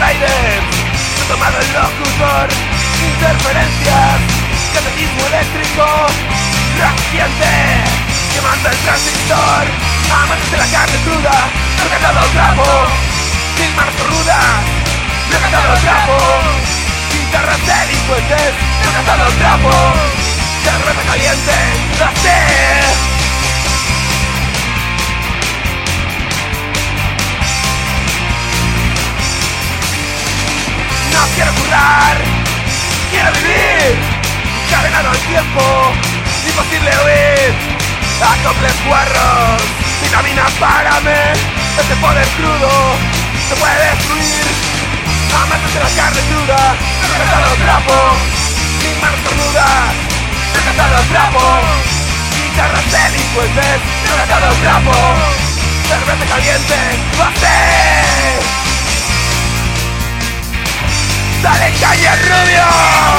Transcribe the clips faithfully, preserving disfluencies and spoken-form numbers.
Riders, retomado el locutor, interferencias, catecismo eléctrico, reciente, quemando el transistor, amantes de la carne cruda, recatado trapo, sin manos rudas, recatado trapo, guitarras delincuentes, recatado trapo, cerveza caliente, la sed. No quiero currar, quiero vivir, cargado el tiempo, imposible huir. Acoples guarros, vitaminas párame, este poder crudo se puede destruir. Amantes de la carne cruda, recatado trapo, sin manos cornudas, recatado trapo, guitarras delincuentes, recatado trapo, cerveza caliente, ¡bate! ¡Dale caña, rubio!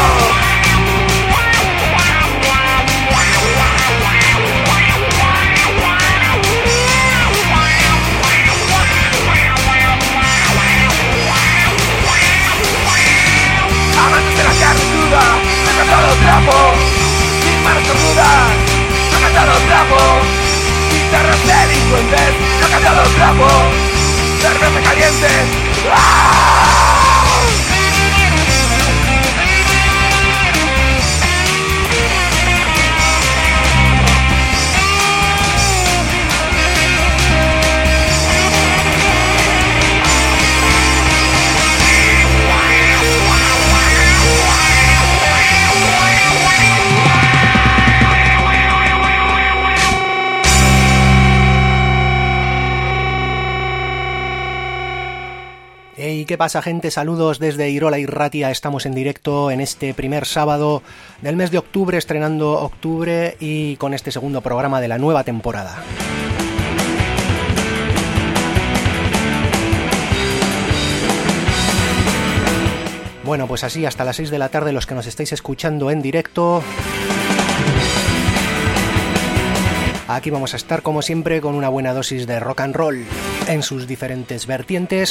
Amantes de la carne cruda, recatado trapo, sin manos cornudas, recatado trapo, guitarras delincuentes, recatado trapo, cerveza caliente, ¡ah! Hey, ¿qué pasa, gente? Saludos desde Irola y Ratia. Estamos en directo en este primer sábado del mes de octubre, estrenando octubre y con este segundo programa de la nueva temporada. Bueno, pues así hasta las seis de la tarde los que nos estáis escuchando en directo. Aquí vamos a estar como siempre con una buena dosis de rock and roll en sus diferentes vertientes.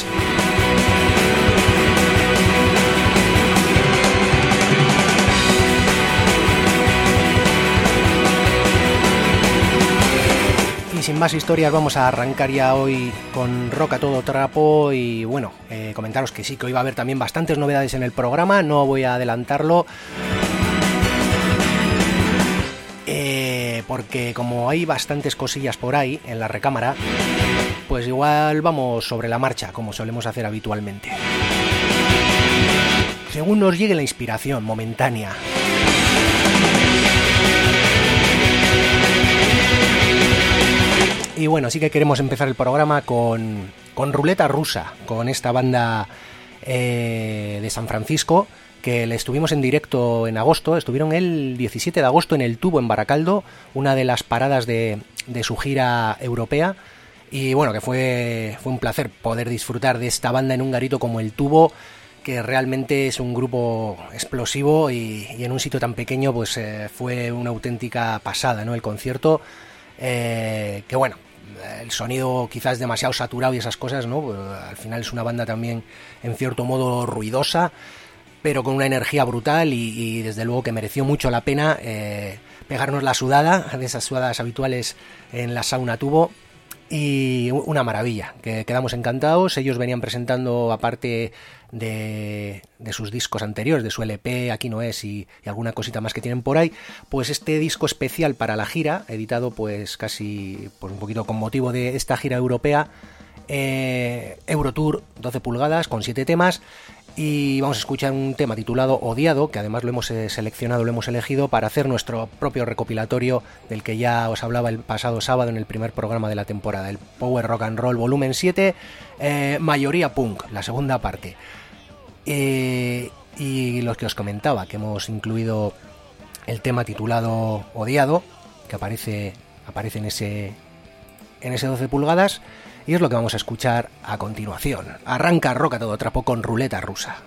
Y sin más historias vamos a arrancar ya hoy con rock a todo trapo y bueno, eh, comentaros que sí, que hoy va a haber también bastantes novedades en el programa, no voy a adelantarlo. Eh, porque como hay bastantes cosillas por ahí en la recámara, pues igual vamos sobre la marcha, como solemos hacer habitualmente. Según nos llegue la inspiración momentánea. Y bueno, sí que queremos empezar el programa con, con Ruleta Rusa, con esta banda eh, de San Francisco, que le estuvimos en directo en agosto. Estuvieron el diecisiete de agosto en el Tubo en Baracaldo, una de las paradas de, de su gira europea. Y bueno, que fue, fue un placer poder disfrutar de esta banda en un garito como el Tubo, que realmente es un grupo explosivo y, y en un sitio tan pequeño pues eh, fue una auténtica pasada, ¿no? El concierto, eh, que bueno, el sonido quizás demasiado saturado y esas cosas, ¿no? Pues, al final es una banda también en cierto modo ruidosa, pero con una energía brutal y, y desde luego que mereció mucho la pena eh, pegarnos la sudada, de esas sudadas habituales en la sauna Tubo. Y una maravilla, que quedamos encantados. Ellos venían presentando, aparte de, de sus discos anteriores, de su L P, Aquí no es, y, y alguna cosita más que tienen por ahí, pues este disco especial para la gira, editado pues casi pues un poquito con motivo de esta gira europea, eh, Eurotour, doce pulgadas, con siete temas. Y vamos a escuchar un tema titulado Odiado, que además lo hemos seleccionado, lo hemos elegido para hacer nuestro propio recopilatorio del que ya os hablaba el pasado sábado en el primer programa de la temporada, el Power Rock and Roll volumen siete, eh, mayoría punk, la segunda parte. Eh, y los que os comentaba, que hemos incluido el tema titulado Odiado, que aparece, aparece en ese, en ese doce pulgadas. Y es lo que vamos a escuchar a continuación. Arranca Rock a todo trapo con Ruleta Rusa.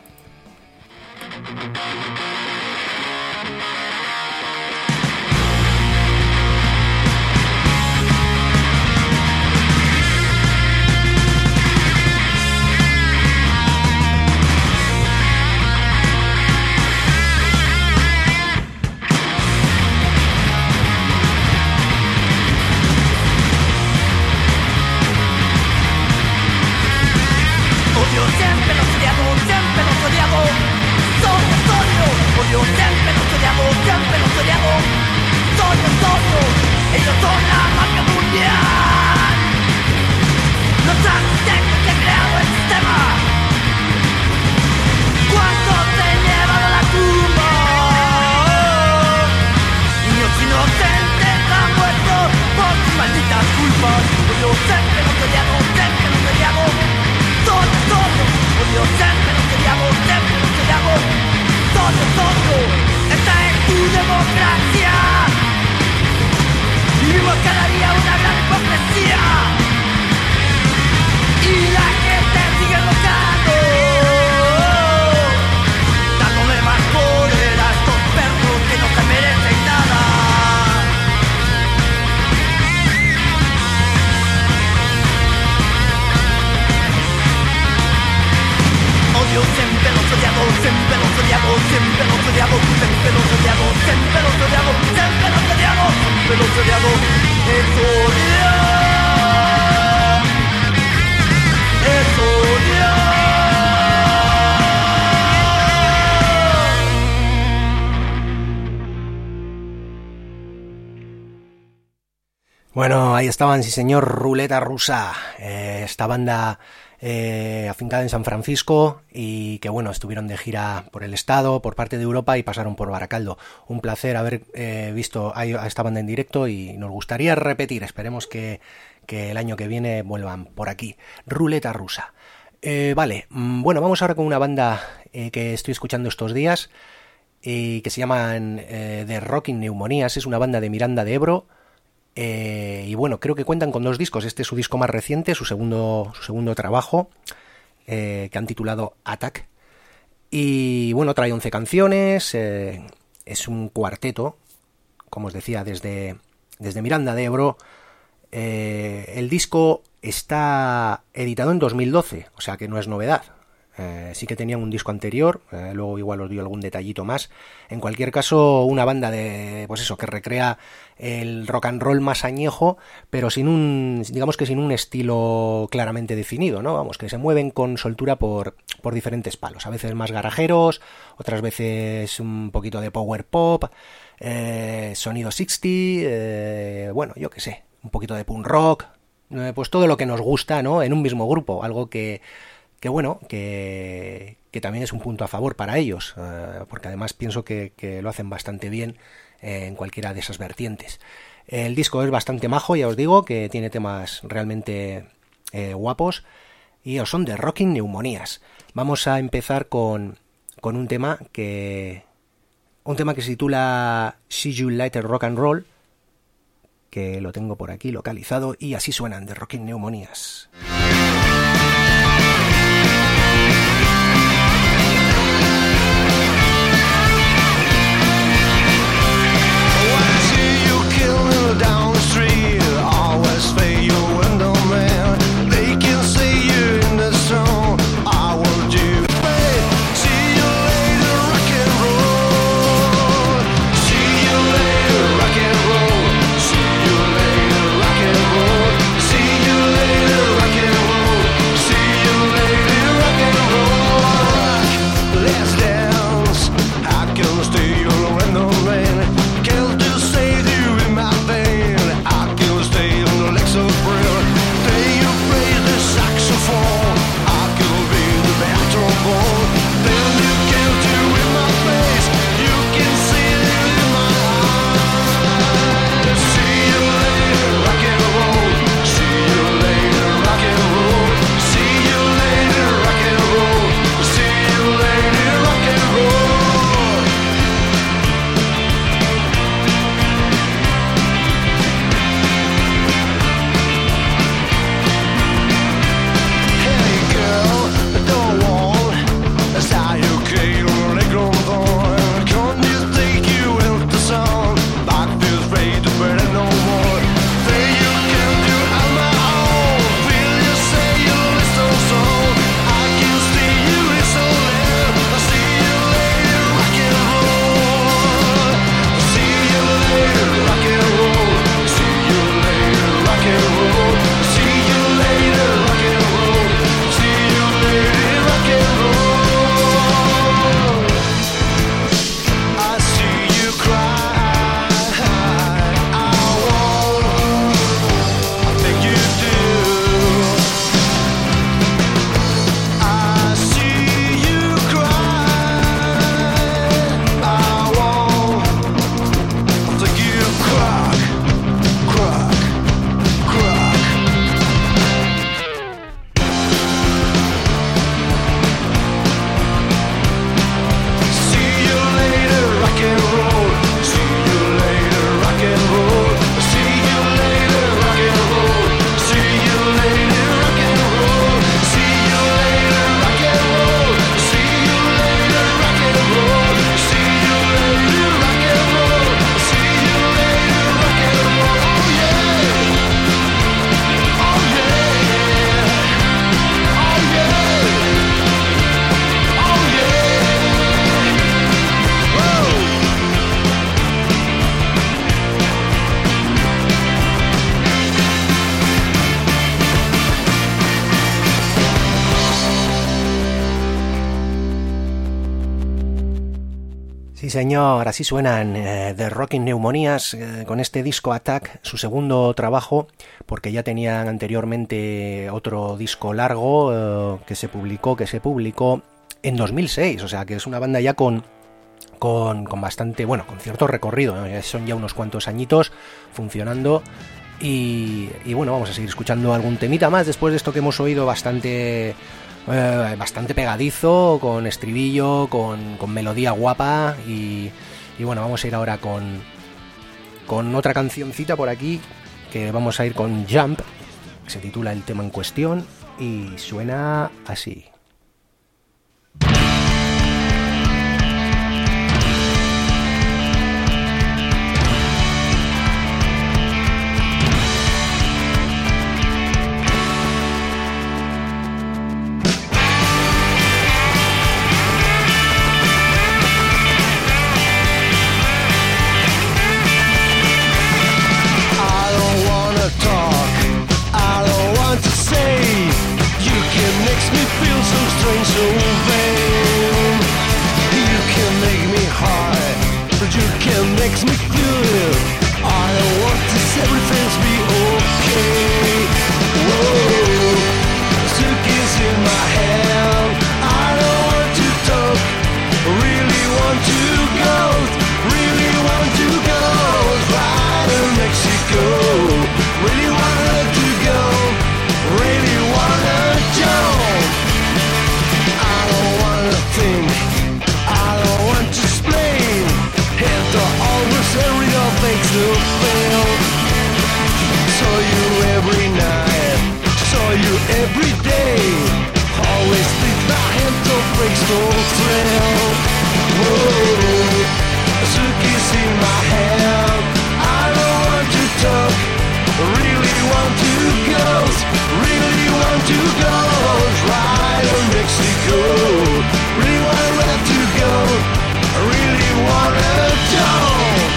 Bueno, ahí estaban, sí señor, Ruleta Rusa, eh, esta banda eh, afincada en San Francisco y que bueno, estuvieron de gira por el estado, por parte de Europa y pasaron por Baracaldo. Un placer haber eh, visto a, a esta banda en directo y nos gustaría repetir, esperemos que, que el año que viene vuelvan por aquí. Ruleta Rusa. Eh, vale, bueno, vamos ahora con una banda eh, que estoy escuchando estos días y que se llaman eh, The Rocking Neumonías, es una banda de Miranda de Ebro. Eh, y bueno, creo que cuentan con dos discos. Este es su disco más reciente, su segundo, su segundo trabajo, eh, que han titulado Attack. Y bueno, trae once canciones, eh, es un cuarteto, como os decía, desde, desde Miranda de Ebro. Eh, el disco está editado en dos mil doce, o sea que no es novedad. Eh, sí que tenían un disco anterior, eh, luego igual os doy algún detallito más. En cualquier caso, una banda de, pues eso, que recrea el rock and roll más añejo, pero sin un, digamos que sin un estilo claramente definido, ¿no? Vamos, que se mueven con soltura por, por diferentes palos, a veces más garajeros, otras veces un poquito de power pop, eh, sonido sesenta, eh, bueno, yo qué sé, un poquito de punk rock, eh, pues todo lo que nos gusta, ¿no? En un mismo grupo, algo que que bueno, que, que también es un punto a favor para ellos, eh, porque además pienso que, que lo hacen bastante bien eh, en cualquiera de esas vertientes. El disco es bastante majo, ya os digo, que tiene temas realmente eh, guapos, y son de Rocking Neumonías. Vamos a empezar con, con un tema que un tema que se titula See You Later Rock and Roll, que lo tengo por aquí localizado, y así suenan de Rocking Neumonías. Down the street, always pay your window man. They can see you in the song. I will do. Hey, see you later, rock and roll. See you later, rock and roll. See you later, rock and roll. See you later, rock and roll. Sí, señor, así suenan eh, The Rocking Pneumonias eh, con este disco Attack, su segundo trabajo, porque ya tenían anteriormente otro disco largo eh, que se publicó, que se publicó en dos mil seis, o sea que es una banda ya con, con, con bastante, bueno, con cierto recorrido, ¿no? Son ya unos cuantos añitos funcionando y, y bueno, vamos a seguir escuchando algún temita más después de esto que hemos oído bastante... Eh, bastante pegadizo, con estribillo, con, con melodía guapa y, y bueno, vamos a ir ahora con, con otra cancioncita por aquí, que vamos a ir con Jump, que se titula el tema en cuestión y suena así. So vain. You can make me high, but you can make me feel. I don't want to say everything's be okay. Whoa, Suki's in my hand. I don't want to talk, really want to go, really want to go. Right to Mexico, really wanted to go, really wanna jump. I don't want to explain. Have to always hurry up, makes you fail. Saw you every night, saw you every day. Always think my hand don't break no trail. Whoa, Suki's in my hand. I don't want to talk, really want to go, really want to go. Right to Mexico. Really wanna to go, I really wanna jump.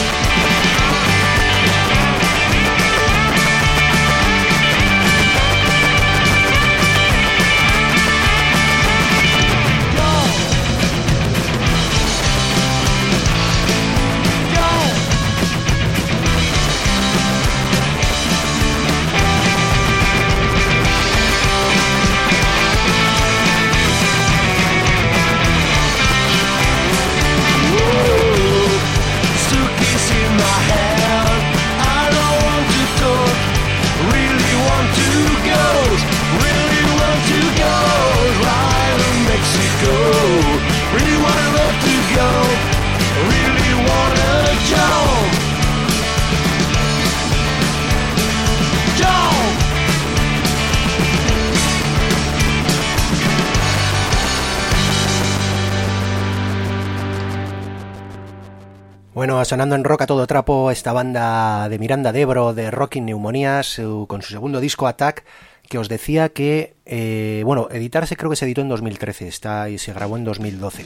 Bueno, sonando en rock a todo trapo esta banda de Miranda de Ebro de Rocking Pneumonias con su segundo disco Attack, que os decía que, eh, bueno, editarse creo que se editó en dos mil trece, está y se grabó en dos mil doce.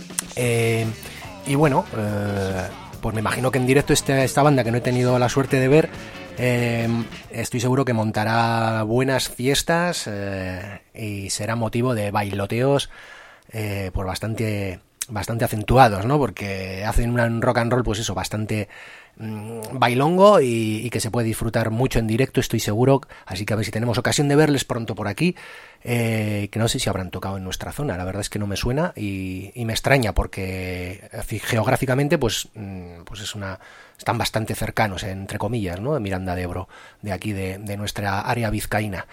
Eh, y bueno, eh, pues me imagino que en directo esta, esta banda que no he tenido la suerte de ver, eh, estoy seguro que montará buenas fiestas eh, y será motivo de bailoteos eh, por bastante... bastante acentuados, ¿no? Porque hacen un rock and roll, pues eso, bastante mmm, bailongo y, y que se puede disfrutar mucho en directo, estoy seguro. Así que a ver si tenemos ocasión de verles pronto por aquí, eh, que no sé si habrán tocado en nuestra zona, la verdad es que no me suena y, y me extraña porque geográficamente, pues, mmm, pues es una, están bastante cercanos, entre comillas, ¿no? De Miranda de Ebro, de aquí, de, de nuestra área vizcaína.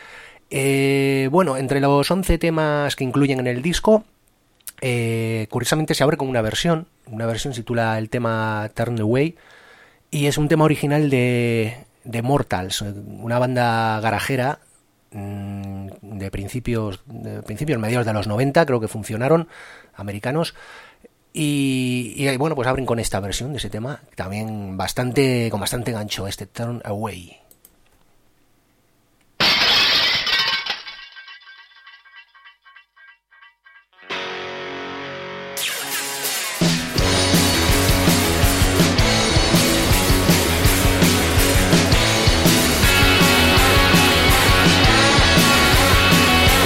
Eh, bueno, entre los once temas que incluyen en el disco, Eh, curiosamente se abre con una versión, una versión se titula el tema Turn Away y es un tema original de, de Mortals, una banda garajera mmm, de principios, de principios mediados de los noventa, creo que funcionaron, americanos, y, y bueno, pues abren con esta versión de ese tema, también bastante, con bastante gancho, este Turn Away.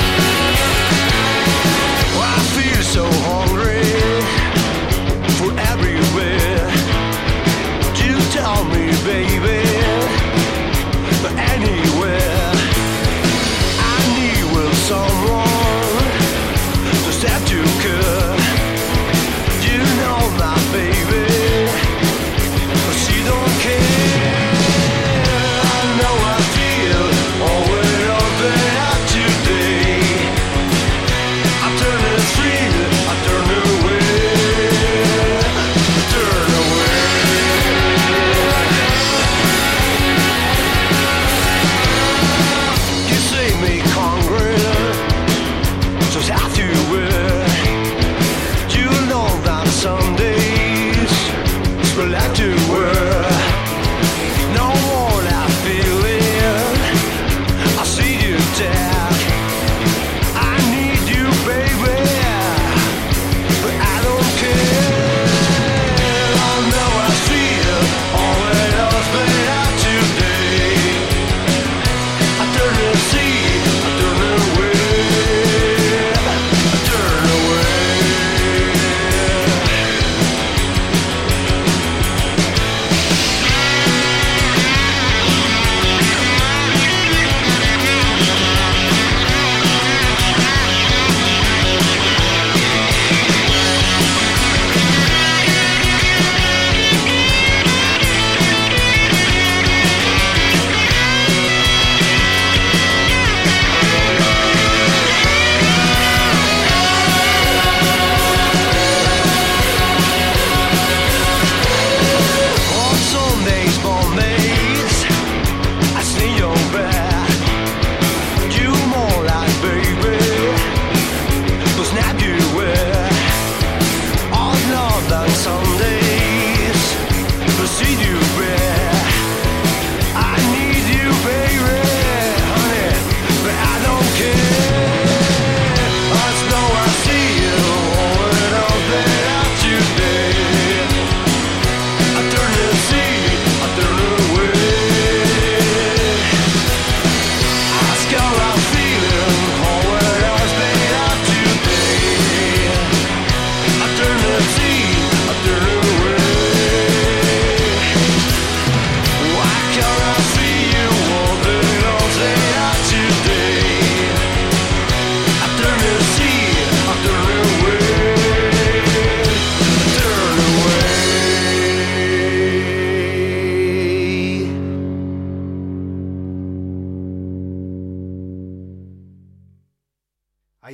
So hungry for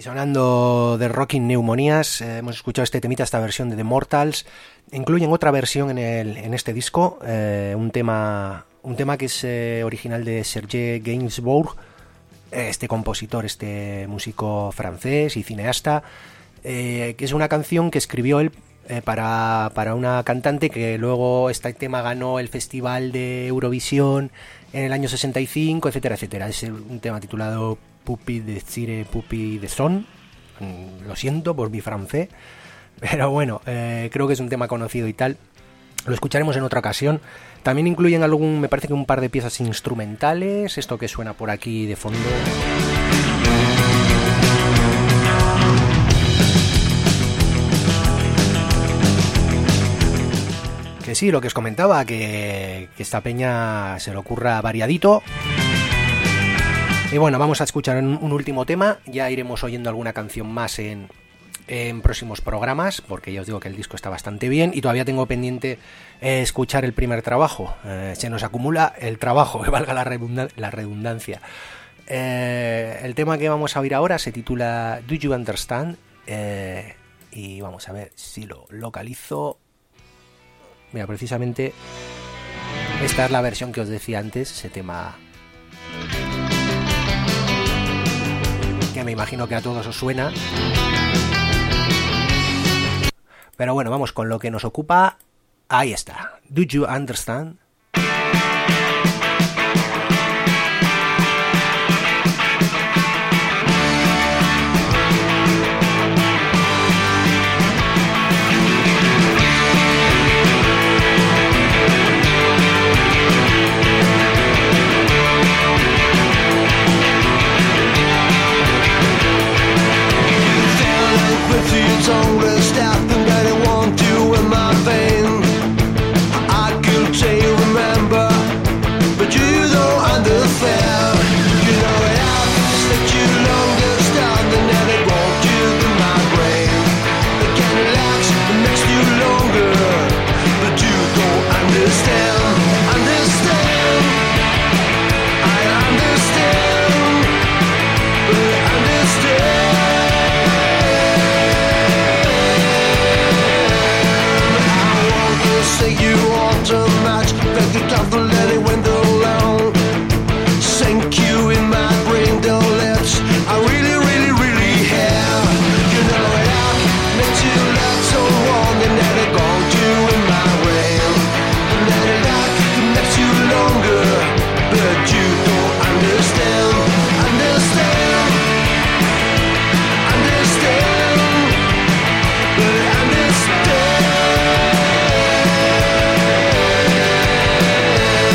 sonando de Rocking Neumonías, eh, hemos escuchado este temita, esta versión de The Mortals. Incluyen otra versión en, el, en este disco, eh, un tema un tema que es eh, original de Serge Gainsbourg, este compositor, este músico francés y cineasta, eh, que es una canción que escribió él eh, para, para una cantante que luego este tema ganó el Festival de Eurovisión en el año sesenta y cinco, etcétera, etcétera. Es un tema titulado Puppy de Cire, Puppy de Son. Lo siento por mi francés, pero bueno, eh, creo que es un tema conocido y tal. Lo escucharemos en otra ocasión. También incluyen algún, me parece que un par de piezas instrumentales, esto que suena por aquí de fondo. Que sí, lo que os comentaba, que, que esta peña se le ocurra variadito. Y bueno, vamos a escuchar un, un último tema, ya iremos oyendo alguna canción más en, en próximos programas, porque ya os digo que el disco está bastante bien y todavía tengo pendiente eh, escuchar el primer trabajo. Eh, se nos acumula el trabajo, que valga la, redundan- la redundancia. Eh, el tema que vamos a oír ahora se titula Do You Understand? Eh, y vamos a ver si lo localizo. Mira, precisamente esta es la versión que os decía antes, ese tema que me imagino que a todos os suena. Pero bueno, vamos con lo que nos ocupa. Ahí está. Do you understand? Tongue with staff and that it won't do in my vein. I could say you remember, but you don't understand. You know it happens that you don't understand, and that it won't do in my brain. It can relax, it makes you longer, but you don't understand. Understand, I understand, but understand. Say you want to match, beg the devil, let it window alone. Sink you in my brain, don't let I really, really, really have. You know it out, makes you let so wrong, and let it go to in my brain. And let it out, it makes you longer, but you don't understand. Understand, understand, but understand.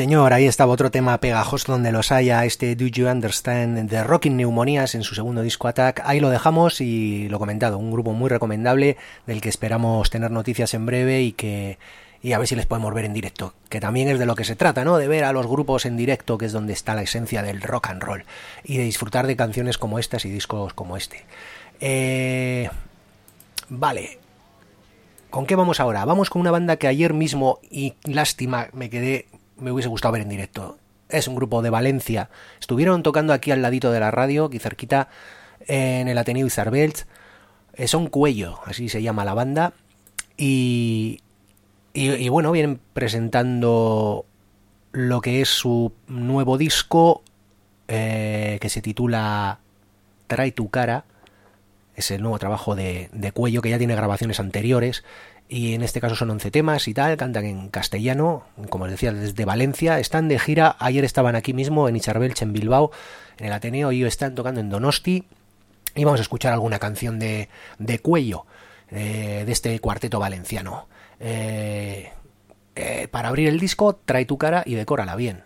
señor, ahí estaba otro tema pegajoso donde los haya, este Do You Understand de Rocking Neumonías en su segundo disco Attack. Ahí lo dejamos y lo comentado, un grupo muy recomendable del que esperamos tener noticias en breve y que y a ver si les podemos ver en directo, que también es de lo que se trata, ¿no? De ver a los grupos en directo, que es donde está la esencia del rock and roll, y de disfrutar de canciones como estas y discos como este. Eh... Vale. ¿Con qué vamos ahora? Vamos con una banda que ayer mismo, y lástima, me quedé, me hubiese gustado ver en directo. Es un grupo de Valencia. Estuvieron tocando aquí al ladito de la radio, aquí cerquita, en el Ateneo Izarbeltz. Son Cuello, así se llama la banda. Y, y, y bueno, vienen presentando lo que es su nuevo disco, eh, que se titula Trae tu cara. Es el nuevo trabajo de, de Cuello, que ya tiene grabaciones anteriores, y en este caso son once temas y tal, cantan en castellano, como os decía, desde Valencia, están de gira, ayer estaban aquí mismo en Izarbeltz, en Bilbao, en el Ateneo, y hoy están tocando en Donosti, y vamos a escuchar alguna canción de, de Cuello, eh, de este cuarteto valenciano. Eh, eh, para abrir el disco, Trae tu cara y decórala bien.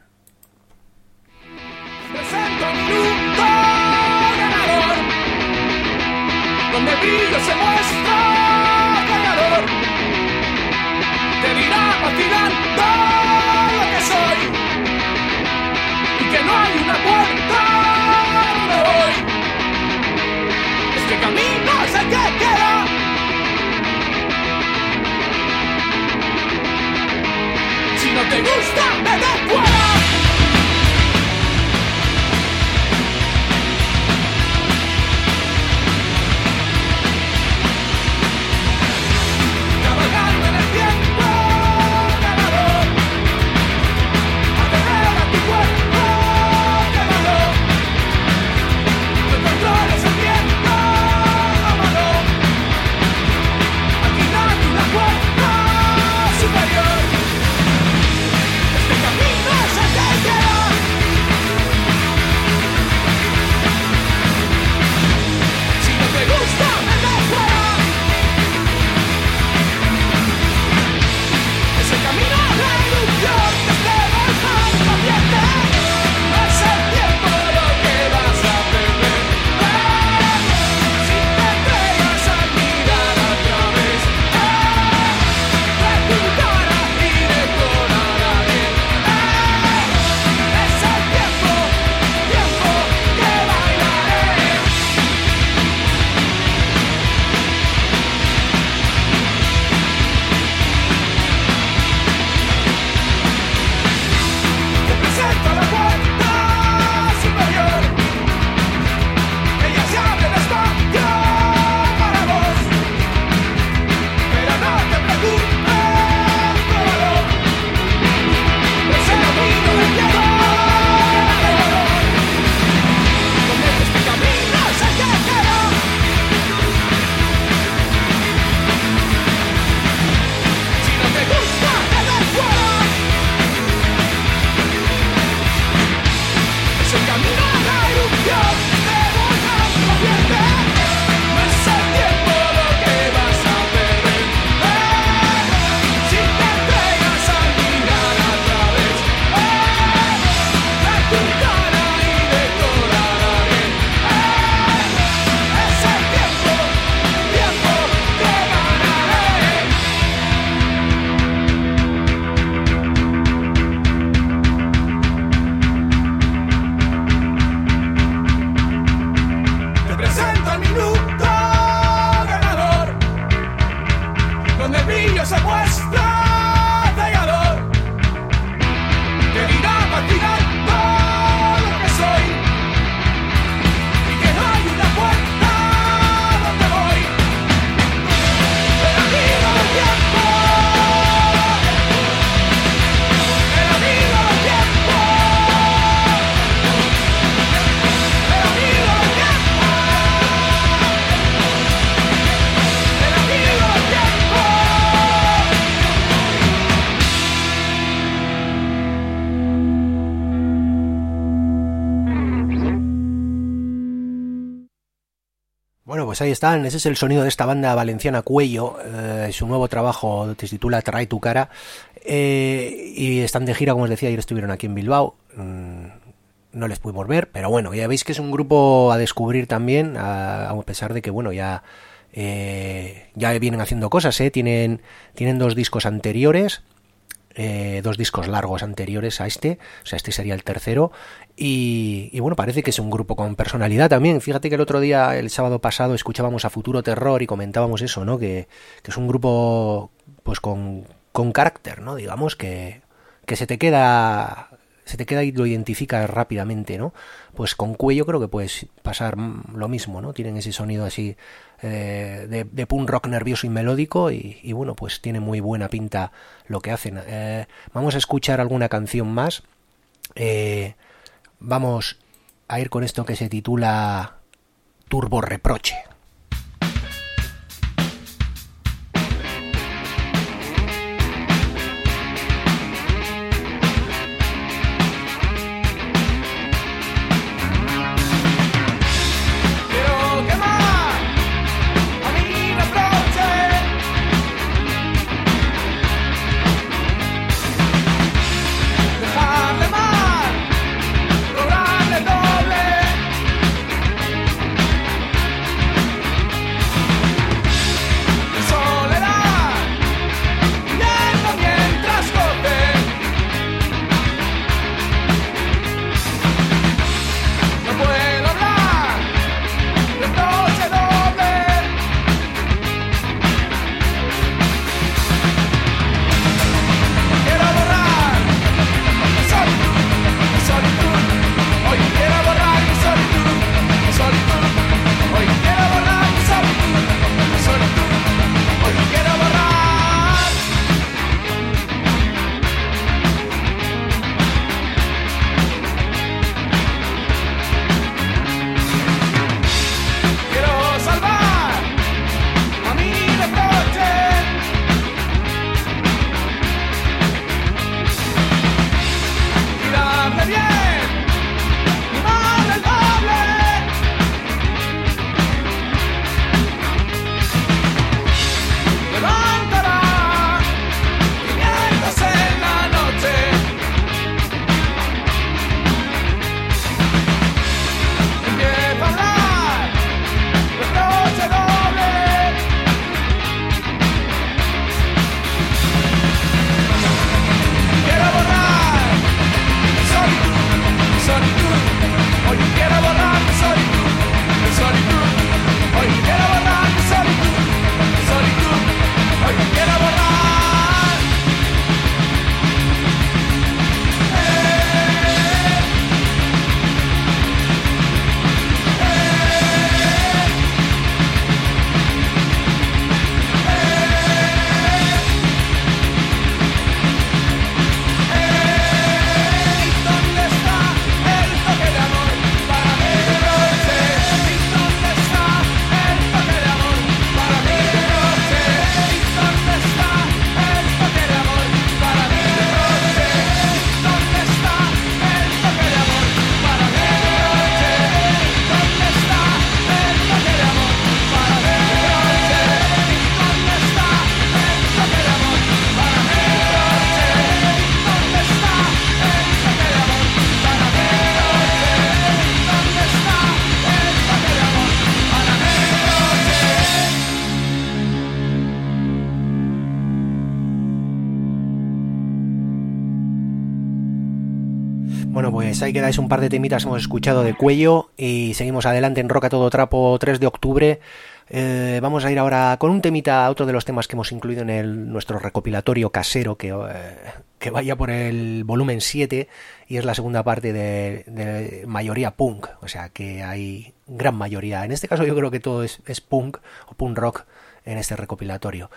Donde el brillo se muestra ganador, te dirá vacilando lo que soy, y que no hay una puerta donde voy. Este camino es el que queda. Si no te gusta, vete fuera. Superior, este camino Bueno, pues ahí están, ese es el sonido de esta banda valenciana Cuello, eh, su nuevo trabajo se titula Trae tu cara, eh, y están de gira, como os decía, ayer estuvieron aquí en Bilbao, mm, no les pudimos ver, pero bueno, ya veis que es un grupo a descubrir también, a, a pesar de que, bueno, ya, eh, ya vienen haciendo cosas, ¿eh? tienen, tienen dos discos anteriores, Eh, dos discos largos anteriores a este, o sea, este sería el tercero, y, y bueno, parece que es un grupo con personalidad también. Fíjate que el otro día, el sábado pasado, escuchábamos a Futuro Terror y comentábamos eso, ¿no? Que, que es un grupo pues con, con carácter, ¿no? Digamos que, que se te queda se te queda y lo identificas rápidamente, ¿no? Pues con Cuello creo que puedes pasar lo mismo, ¿no? Tienen ese sonido así eh, de, de punk rock nervioso y melódico y, y bueno, pues tiene muy buena pinta lo que hacen. Eh, vamos a escuchar alguna canción más. Eh, vamos a ir con esto que se titula Turbo Reproche. Bueno, pues ahí quedáis un par de temitas, hemos escuchado de Cuello y seguimos adelante en Rock a Todo Trapo, tres de octubre. Eh, vamos a ir ahora con un temita, otro de los temas que hemos incluido en el, nuestro recopilatorio casero, que, eh, que vaya por el volumen siete, y es la segunda parte de, de mayoría punk, o sea que hay gran mayoría. En este caso yo creo que todo es, es punk o punk rock en este recopilatorio.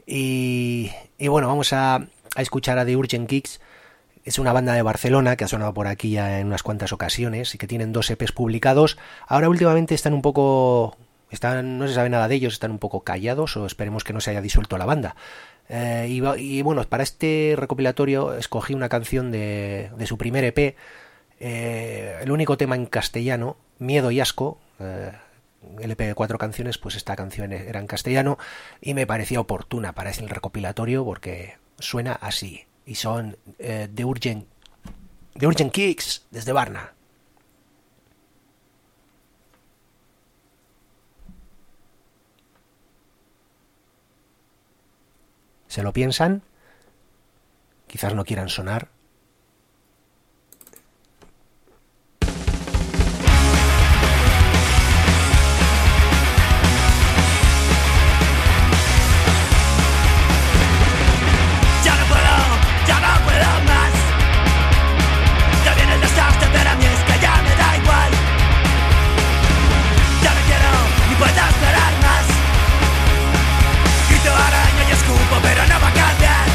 Y, y bueno, vamos a, a escuchar a The Urgent Kicks. Es una banda de Barcelona que ha sonado por aquí ya en unas cuantas ocasiones y que tienen dos E Pes publicados. Ahora últimamente están un poco... están no se sabe nada de ellos, están un poco callados, o esperemos que no se haya disuelto la banda. Eh, y, y bueno, para este recopilatorio escogí una canción de, de su primer E Pe, eh, el único tema en castellano, Miedo y Asco, eh, L P de cuatro canciones, pues esta canción era en castellano y me parecía oportuna para el recopilatorio porque suena así. Y son eh, The Urgent, The Urgent Kicks desde Varna. ¿Se lo piensan? Quizás no quieran sonar. Pero no va a cambiar.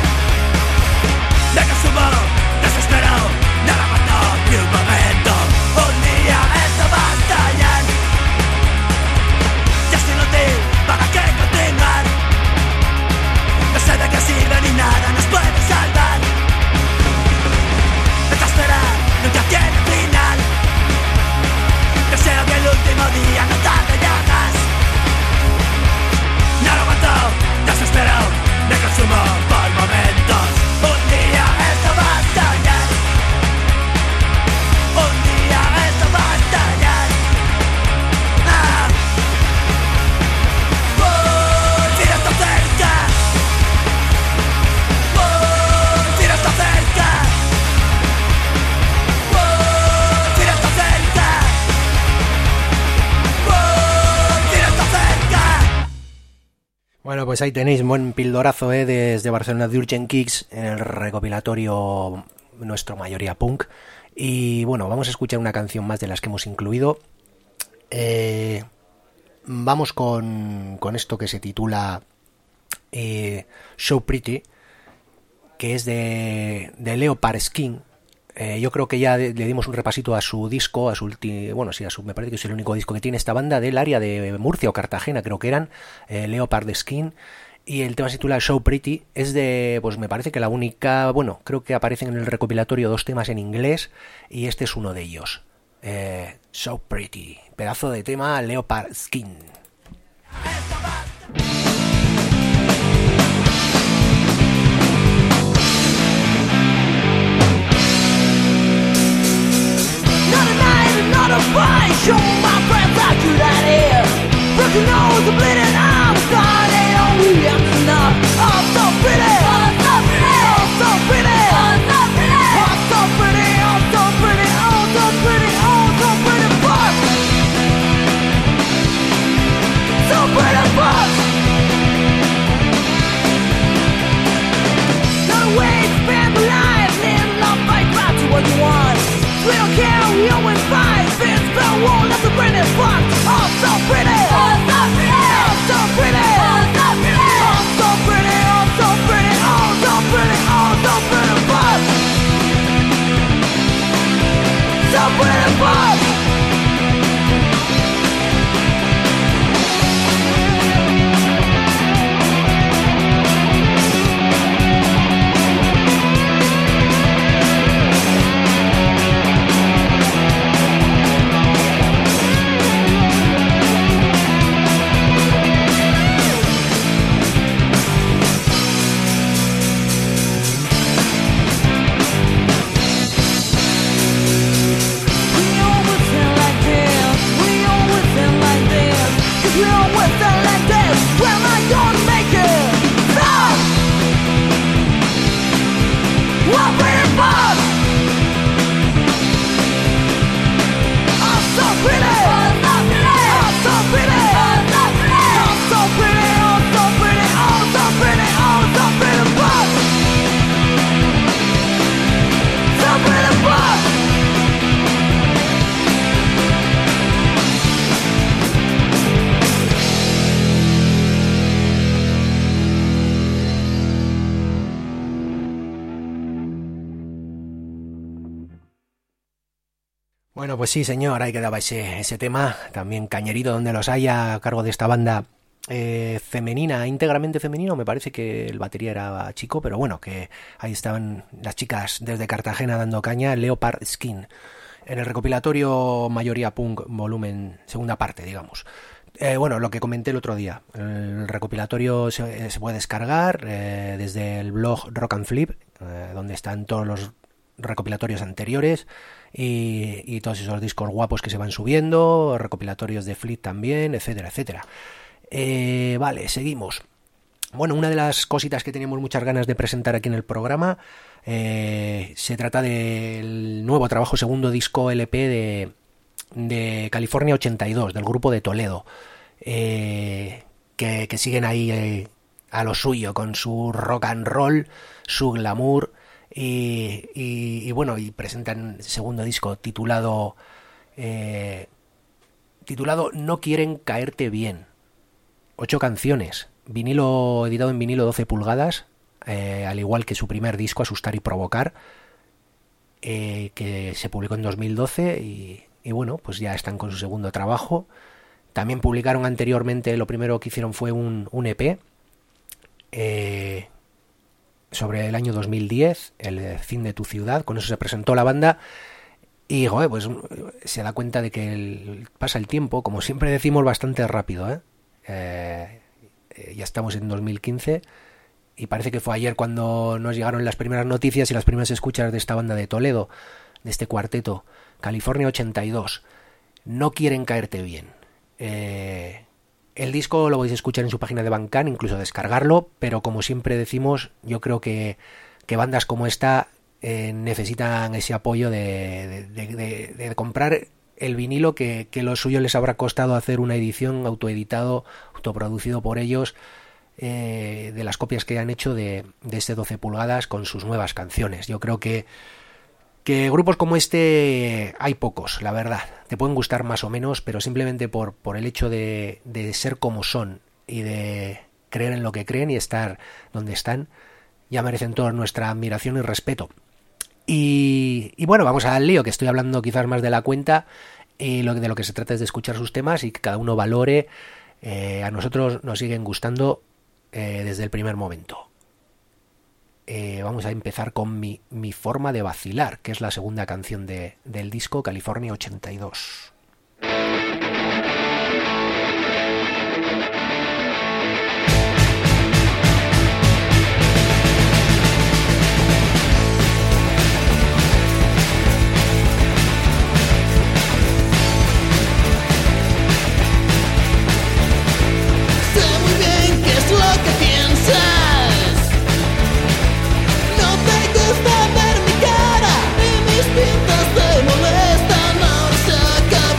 Me consumo, desesperado, nada más no ni un momento. Un día esto va a estallar. Ya es inútil, ¿para qué continuar? No sé de qué sirve ni nada nos puede salvar. Esta espera nunca tiene final. Deseo que el último día no tarde ya más. No lo aguanto, desesperado, me consumo por momentos. Un día esto va a estallar. Un día esto va a estallar. Ah. Por fin está cerca. Por fin está cerca. Por fin está cerca. Por fin está cerca. Bueno, pues ahí tenéis buen pildorazo ¿eh? desde Barcelona de Urgent Kicks en el recopilatorio Nuestro Mayoría Punk. Y bueno, vamos a escuchar una canción más de las que hemos incluido. Eh, vamos con, con esto que se titula eh, So Pretty, que es de, de Leopard Skin. Eh, yo creo que ya le dimos un repasito a su disco, a su ulti, bueno, sí, a su, me parece que es el único disco que tiene esta banda del área de Murcia o Cartagena, creo que eran, eh, Leopard Skin, y el tema se titula So Pretty. Es de, pues me parece que la única, bueno, creo que aparecen en el recopilatorio dos temas en inglés, y este es uno de ellos, eh, So Pretty, pedazo de tema, Leopard Skin. Not a fight, show my breath out to that air. Broken nose, a bleeding arm, starting on we am enough. Oh, so pretty, oh, so pretty, oh, so pretty, oh, so pretty, oh, so pretty, oh, so pretty, oh, so pretty, oh, so pretty, fuck. So pretty, fuck. No way to spend my life, live love, fight, fight to what you want. We don't care, we always fight. Spin, spell, wall, that's a pretty fuck. Oh, so pretty. Oh, so pretty. Oh, so pretty. Oh, so pretty. Oh, so pretty. Oh, so pretty. Oh, so pretty. Oh, so pretty fuck. So pretty fuck. Bueno, pues sí, señor, ahí quedaba ese, ese tema, también cañerito donde los haya, a cargo de esta banda eh, femenina, íntegramente femenino, me parece que el batería era chico, pero bueno, que ahí estaban las chicas desde Cartagena dando caña, Leopard Skin. en el recopilatorio Mayoría Punk volumen segunda parte, digamos. Eh, bueno, lo que comenté el otro día, el recopilatorio se, se puede descargar eh, desde el blog Rock and Flip, eh, donde están todos los recopilatorios anteriores y, y todos esos discos guapos que se van subiendo, recopilatorios de Flip también, etcétera, etcétera. Eh, vale, seguimos. Bueno, una de las cositas que teníamos muchas ganas de presentar aquí en el programa eh, se trata del nuevo trabajo, segundo disco L P de, de California ochenta y dos, del grupo de Toledo, eh, que, que siguen ahí eh, a lo suyo, con su rock and roll, su glamour, y, y, y bueno, y presentan segundo disco titulado eh, titulado No quieren caerte bien. Ocho canciones, vinilo editado en vinilo doce pulgadas, eh, al igual que su primer disco, Asustar y Provocar, eh, que se publicó en dos mil doce y, y bueno, pues ya están con su segundo trabajo. También publicaron anteriormente, lo primero que hicieron fue un, un E P eh, sobre el año dos mil diez, el Fin de tu ciudad. Con eso se presentó la banda y joder, pues se da cuenta de que el, pasa el tiempo, como siempre decimos, bastante rápido, ¿eh? Eh, eh, ya estamos en dos mil quince y parece que fue ayer cuando nos llegaron las primeras noticias y las primeras escuchas de esta banda de Toledo, de este cuarteto, California ochenta y dos. No quieren caerte bien. Eh, el disco lo podéis escuchar en su página de Bandcamp, incluso descargarlo, pero como siempre decimos, yo creo que, que bandas como esta eh, necesitan ese apoyo de, de, de, de, de comprar el vinilo, que, que lo suyo les habrá costado hacer una edición autoeditado, autoproducido por ellos, eh, de las copias que han hecho de, de este doce pulgadas con sus nuevas canciones. Yo creo que, que grupos como este hay pocos, la verdad. Te pueden gustar más o menos, pero simplemente por, por el hecho de, de ser como son y de creer en lo que creen y estar donde están, ya merecen toda nuestra admiración y respeto. Y, y bueno, vamos al lío, que estoy hablando quizás más de la cuenta, y lo, de lo que se trata es de escuchar sus temas y que cada uno valore. Eh, a nosotros nos siguen gustando eh, desde el primer momento. Eh, vamos a empezar con mi, mi forma de vacilar, que es la segunda canción de, del disco California ochenta y dos. Pintas te molestan, ahora se acabó.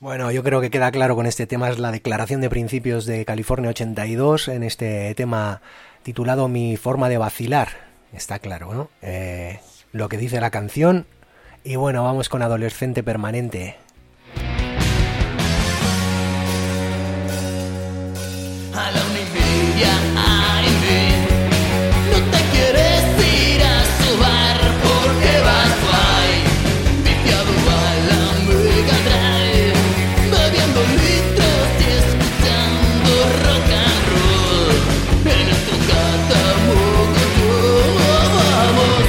Bueno, yo creo que queda claro con este tema, es la declaración de principios de California ochenta y dos, en este tema titulado Mi forma de vacilar. Está claro, ¿no? Eh, lo que dice la canción. Y bueno, vamos con Adolescente Permanente. A la Unimedia A M, no te quieres ir a sobar porque vas guay, viciado a la Mega Drive, bebiendo litros y escuchando rock and roll, en el tocata mogollón, vamos.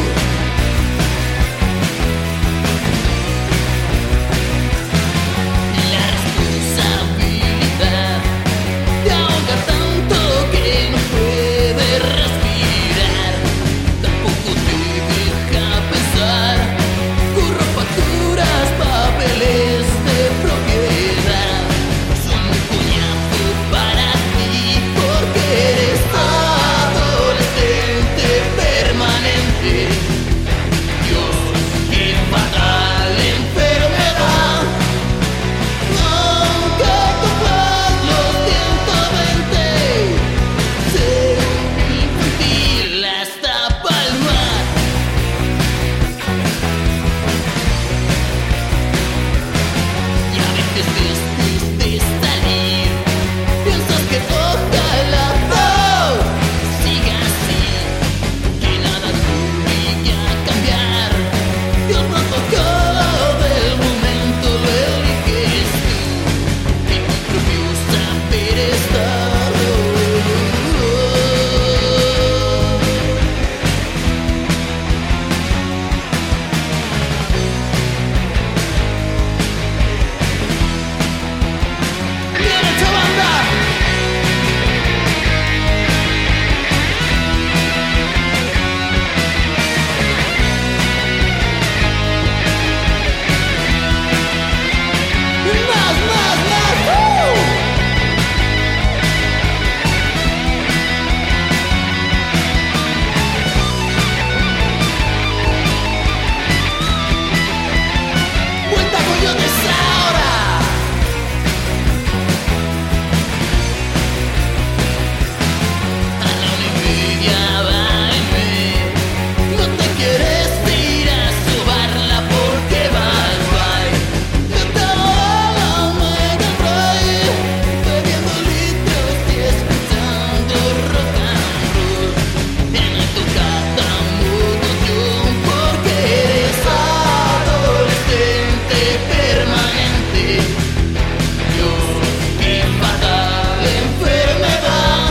La responsabilidad te ahoga tanto que no puedes respirar, tampoco te deja pensar, curro, facturas, papeles de propiedad, son un coñazo para ti porque eres adolescente permanente. Dios, qué fatal enfermedad. Aunque cumplas los ciento veinte, sé infantil hasta palmar. Y a veces después de salir piensas que ojalá oh, siga así, que nada te obligue a cambiar, y el protocolo del momento lo eliges tú, y tu propio saber estar. ¡Bien hecho, banda! ¡Más, más, más! ¡Uh! ¡Cuenta coyotes ahora! A la Unimedia A M, no te quieres ir a sobarla porque vas guay, vete a la Mega Drive, bebiendo litros y escuchando rock and roll, en el tocata mogollón porque eres adolescente permanente. Dios, qué fatal enfermedad.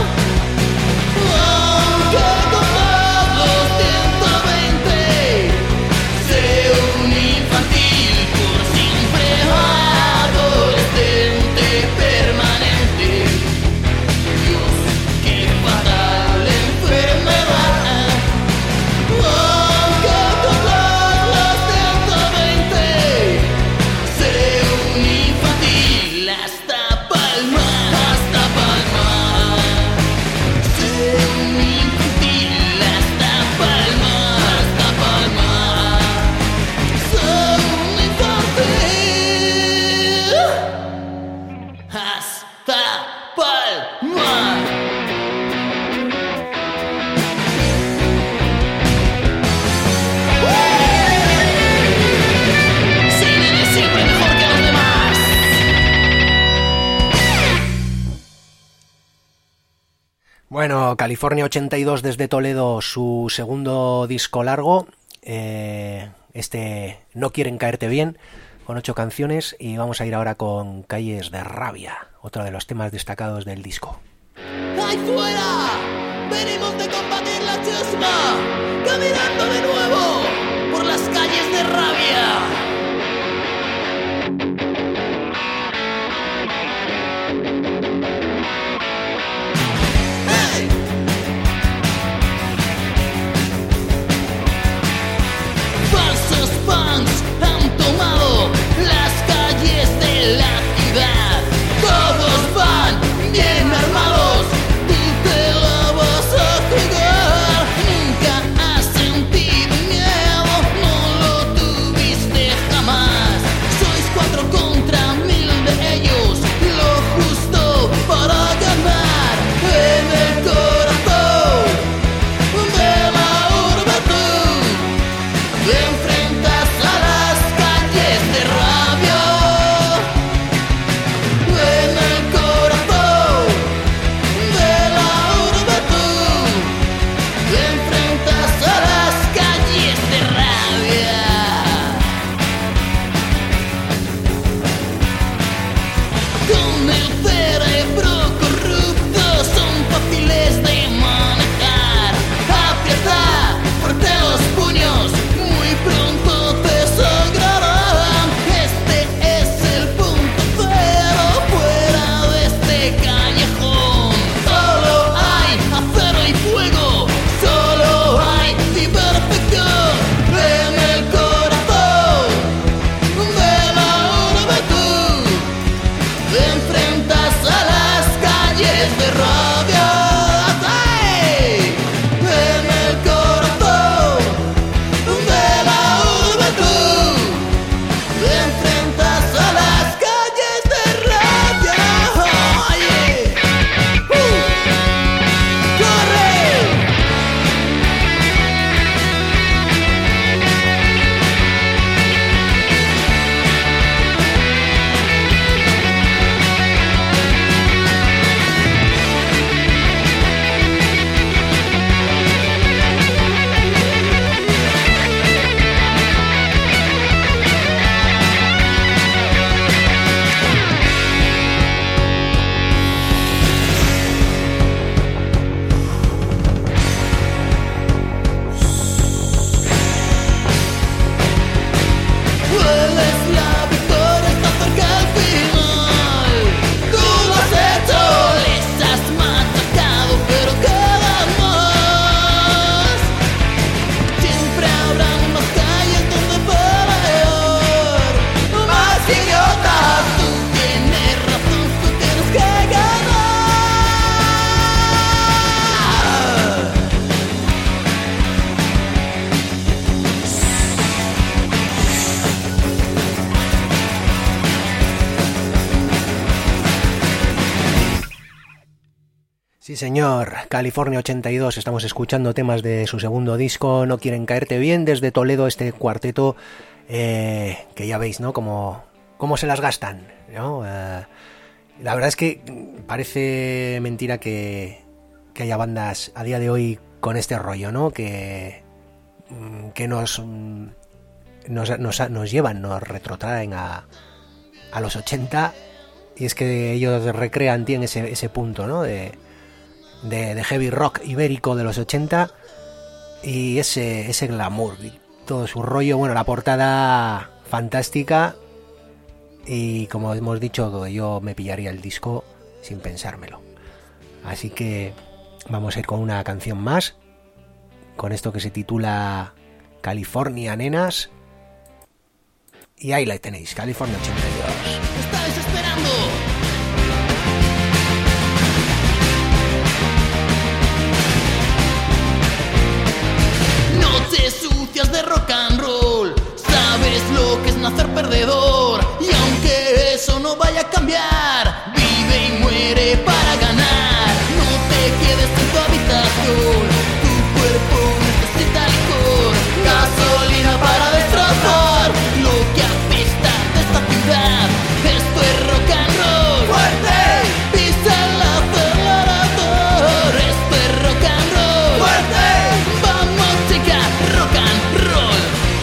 Aunque cumplas los ciento veinte, sé un infantil por siempre, adolescente permanente. Dios, qué fatal enfermedad. Aunque cumplas los ciento veinte, sé un infantil hasta palmar, hasta palmar. Sé un infantil hasta palmar, hasta palmar. Soy un infantil hasta palmar. Sí, nene, siempre mejor que los demás. Bueno, California ochenta y dos desde Toledo, su segundo disco largo, eh, este No quieren caerte bien, con ocho canciones, y vamos a ir ahora con Calles de Rabia, otro de los temas destacados del disco. ¡Ahí fuera! Venimos de combatir la chusma, caminando de nuevo por las calles de rabia. ¡Hey! Falsos punks han tomado las calles de la ciudad. Todos van bien armados, tú te la vas a jugar. Nunca has sentido miedo, no lo tuviste Sí, señor. California ochenta y dos. Estamos escuchando temas de su segundo disco, No quieren caerte bien, desde Toledo, este cuarteto eh, que ya veis, ¿no? Cómo, cómo se las gastan, ¿no? Eh, la verdad es que parece mentira que, que haya bandas a día de hoy con este rollo, ¿no? Que, que nos, nos, nos, nos llevan, nos retrotraen a, a los ochenta, y es que ellos recrean, tienen ese, ese punto, ¿no? De, de, de heavy rock ibérico de los ochenta y ese, ese glamour, todo su rollo. Bueno, la portada fantástica, y como hemos dicho, yo me pillaría el disco sin pensármelo. Así que vamos a ir con una canción más, con esto que se titula California, nenas. Y ahí la tenéis, California ochenta y dos. ¿Estáis esperando? No te sucias de rock and roll, sabes lo que es nacer perdedor. Y aunque eso no vaya a cambiar, vive y muere para ganar. No te quedes en tu habitación, tu cuerpo necesita licor, gasolina para destrozar lo que apesta de esta ciudad. Esto es rock and roll, fuerte, pisa el acelerador. Esto es rock and roll, fuerte, vamos chica, rock and roll.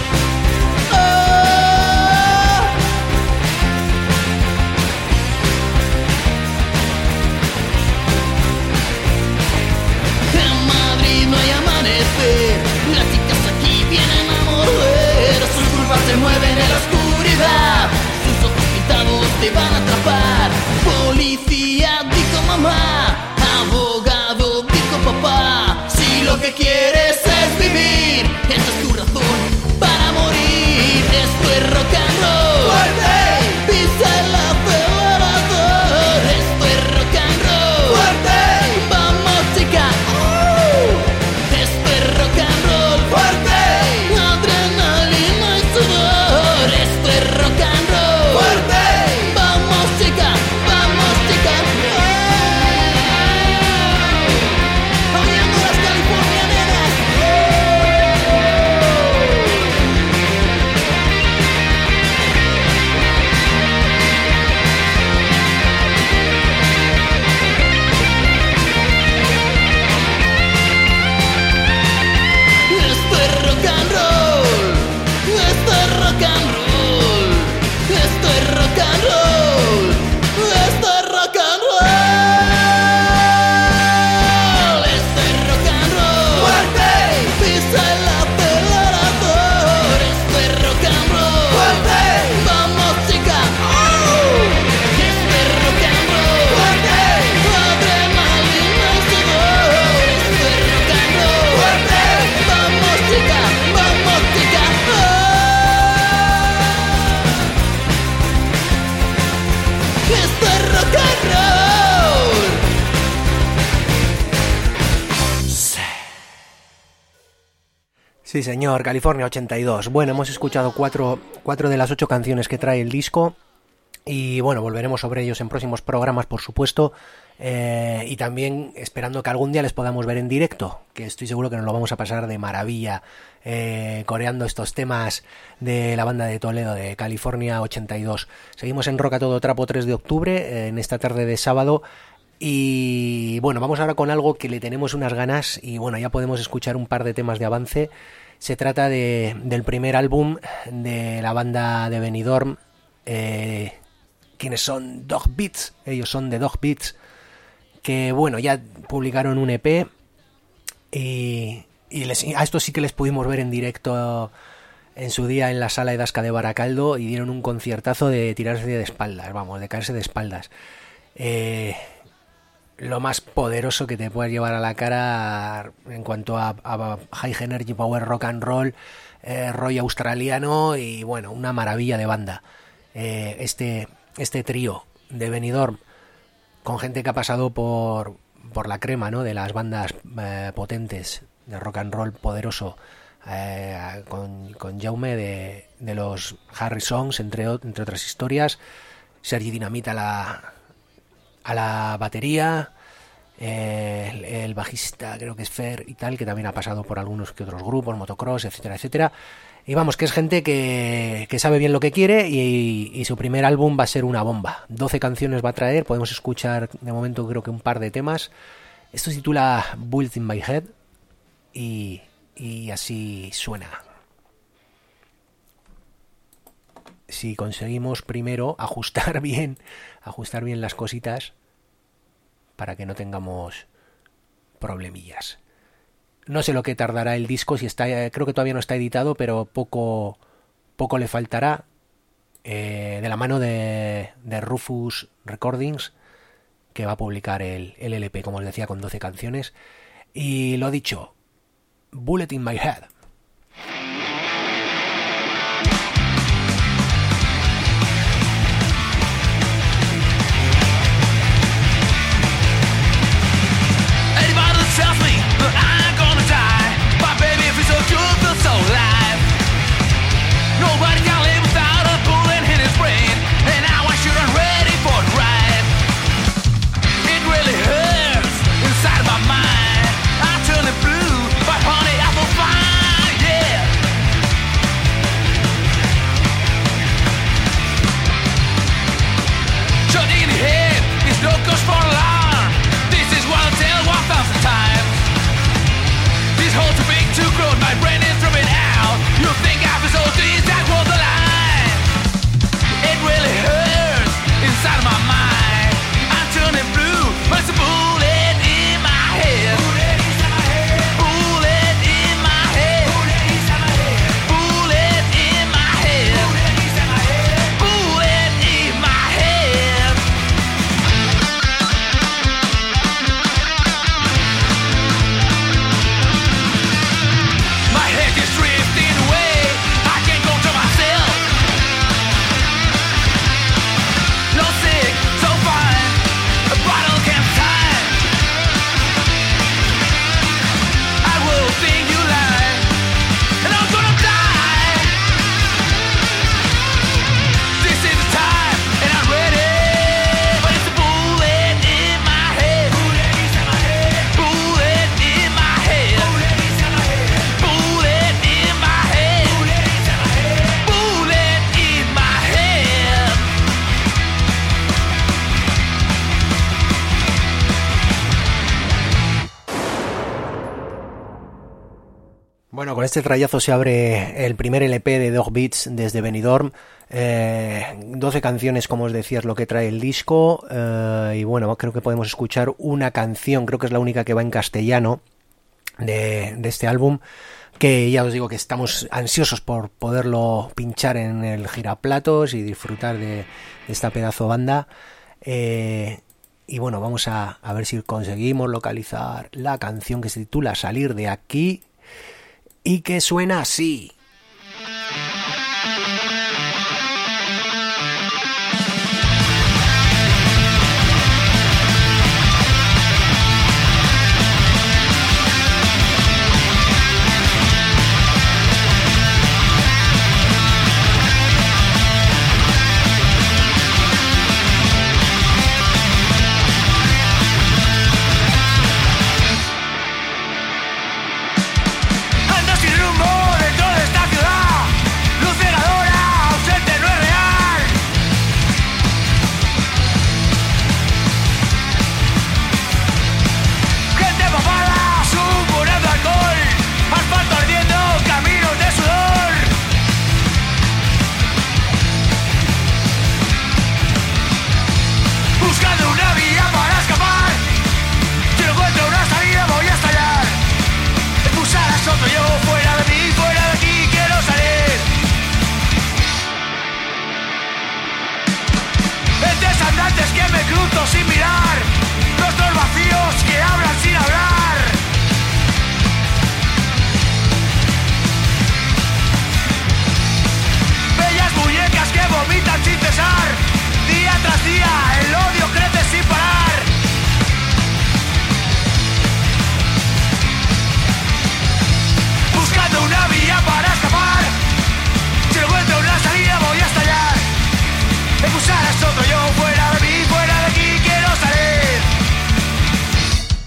Oh. En Madrid no hay amanecer, las chicas aquí vienen a morder. Sus curvas se mueven en la oscuridad, sus ojos pintados te van a atrapar. Policía, dijo mamá, abogado, dijo papá. Si lo que quieres es vivir, esta es tu razón para morir. Esto es rock and roll, fuerte, pisa el acelerador. Esto es rock and roll, fuerte, vamos chica. Uh. Esto es rock and roll, fuerte, adrenalina y sudor. Esto es rock and roll, fuerte, vamos chica, vamos chica. Oh. Oyendo las California nenas. Esto es rock and roll, esto es rock and roll, esto es rock and roll, esto es rock and roll, esto es rock and roll, fuerte, pisa el acelerador. Esto es rock and roll, fuerte, vamos chica. Oh. Esto es rock and roll, fuerte, adrenalina y sudor. Esto es rock and roll, fuerte, vamos chica, vamos chica. Oh. Esto es rock and roll. Sí, señor, California ochenta y dos. Bueno, hemos escuchado cuatro, cuatro de las ocho canciones que trae el disco, y bueno, volveremos sobre ellos en próximos programas, por supuesto, eh, y también esperando que algún día les podamos ver en directo, que estoy seguro que nos lo vamos a pasar de maravilla, eh, coreando estos temas de la banda de Toledo, de California ochenta y dos. Seguimos en Rock a Todo Trapo, tres de octubre, eh, en esta tarde de sábado. Y bueno, vamos ahora con algo que le tenemos unas ganas, y bueno, ya podemos escuchar un par de temas de avance. Se trata de, del primer álbum de la banda de Benidorm, eh, quienes son Dog Beats. Ellos son de Dog Beats, que bueno, ya publicaron un E P, y, y les, a estos sí que les pudimos ver en directo en su día en la sala Edasca de Baracaldo, y dieron un conciertazo de tirarse de espaldas, vamos, de caerse de espaldas. Eh... Lo más poderoso que te puedes llevar a la cara en cuanto a, a High Energy Power Rock and Roll, eh, rollo australiano, y bueno, una maravilla de banda. Eh, este, este trío de Benidorm, con gente que ha pasado por, por la crema, ¿no?, de las bandas eh, potentes de rock and roll poderoso, eh, con, con Jaume de, de los Harry Songs, entre, entre otras historias, Sergi Dinamita la... a la batería, eh, el, el bajista creo que es Fer y tal, que también ha pasado por algunos que otros grupos, motocross, etcétera, etcétera. Y vamos, que es gente que, que sabe bien lo que quiere y, y su primer álbum va a ser una bomba. doce canciones va a traer, podemos escuchar de momento creo que un par de temas. Esto se titula Built in My Head y, y así suena. Si conseguimos primero ajustar bien, ajustar bien las cositas para que no tengamos problemillas. No sé lo que tardará el disco, si está, creo que todavía no está editado, pero poco, poco le faltará. Eh, de la mano de, de Rufus Recordings, que va a publicar el, el L P, como os decía, con doce canciones. Y lo dicho, Bullet in My Head. Tells me that I'm gonna die, but baby, if it's so true, feels so alive. Nobody can live without a bullet in his brain, and now I should I'm ready for the ride. It really hurts inside my mind. I'm turning blue, but honey, I feel fine, yeah. Shot in the head, it's no cause for alarm. This is what I'll tell one thousand times. This hole too big to grow, my brain is dropping out. You think I feel so deep, that was the line. It really hurts inside of my mind. I'm turning blue, but it's a bullet in my head. Bullet in my head. Bullet in my head. Bullet in my head. My head is drifting away. I can't control myself. No sick, so fine. A bottle can't time. I will think you lie, and I'm gonna die. This is the time, and I'm ready. But it's a bullet in my head. Bullet in my head. Bullet in my head. Bullet in my head. Bullet in my head. Bueno, con este trayazo se abre el primer L P de Dog Beats desde Benidorm. Eh, doce canciones, como os decía, es lo que trae el disco. Eh, y bueno, creo que podemos escuchar una canción, creo que es la única que va en castellano de, de este álbum, que ya os digo que estamos ansiosos por poderlo pinchar en el giraplatos y disfrutar de, de esta pedazo banda. Eh, y bueno, vamos a, a ver si conseguimos localizar la canción que se titula Salir de aquí y que suena así. Ando sin rumbo dentro de esta ciudad. Luz cegadora, ausente, no es real. Gente papada, suburando alcohol. Asfalto ardiendo, caminos de sudor. Buscando una vía para escapar. Si no encuentro una salida voy a estallar. Expulsar a otro yo, fuera de mí, fuera de aquí, quiero salir. Entes andantes que me cruzo sin mirar. Rostros vacíos que hablan sin hablar. Bellas muñecas que vomitan sin cesar. Día tras día el odio crece sin parar. Buscando una vía para escapar. Si no encuentro una salida voy a estallar. Expulsar a otro yo, fuera de mí, fuera de aquí, quiero salir.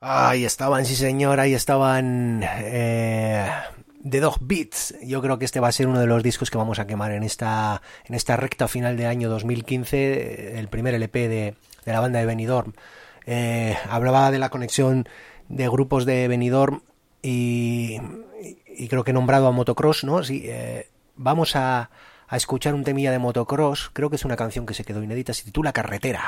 Ahí estaban, sí señor, ahí estaban eh, The Dog Beats. Yo creo que este va a ser uno de los discos que vamos a quemar en esta en esta recta final de año dos mil quince, el primer L P de, de la banda de Benidorm. Eh, hablaba de la conexión de grupos de Benidorm y, y creo que he nombrado a Motocross, ¿no? Sí, eh, vamos a, a escuchar un temilla de Motocross, creo que es una canción que se quedó inédita, se titula Carretera.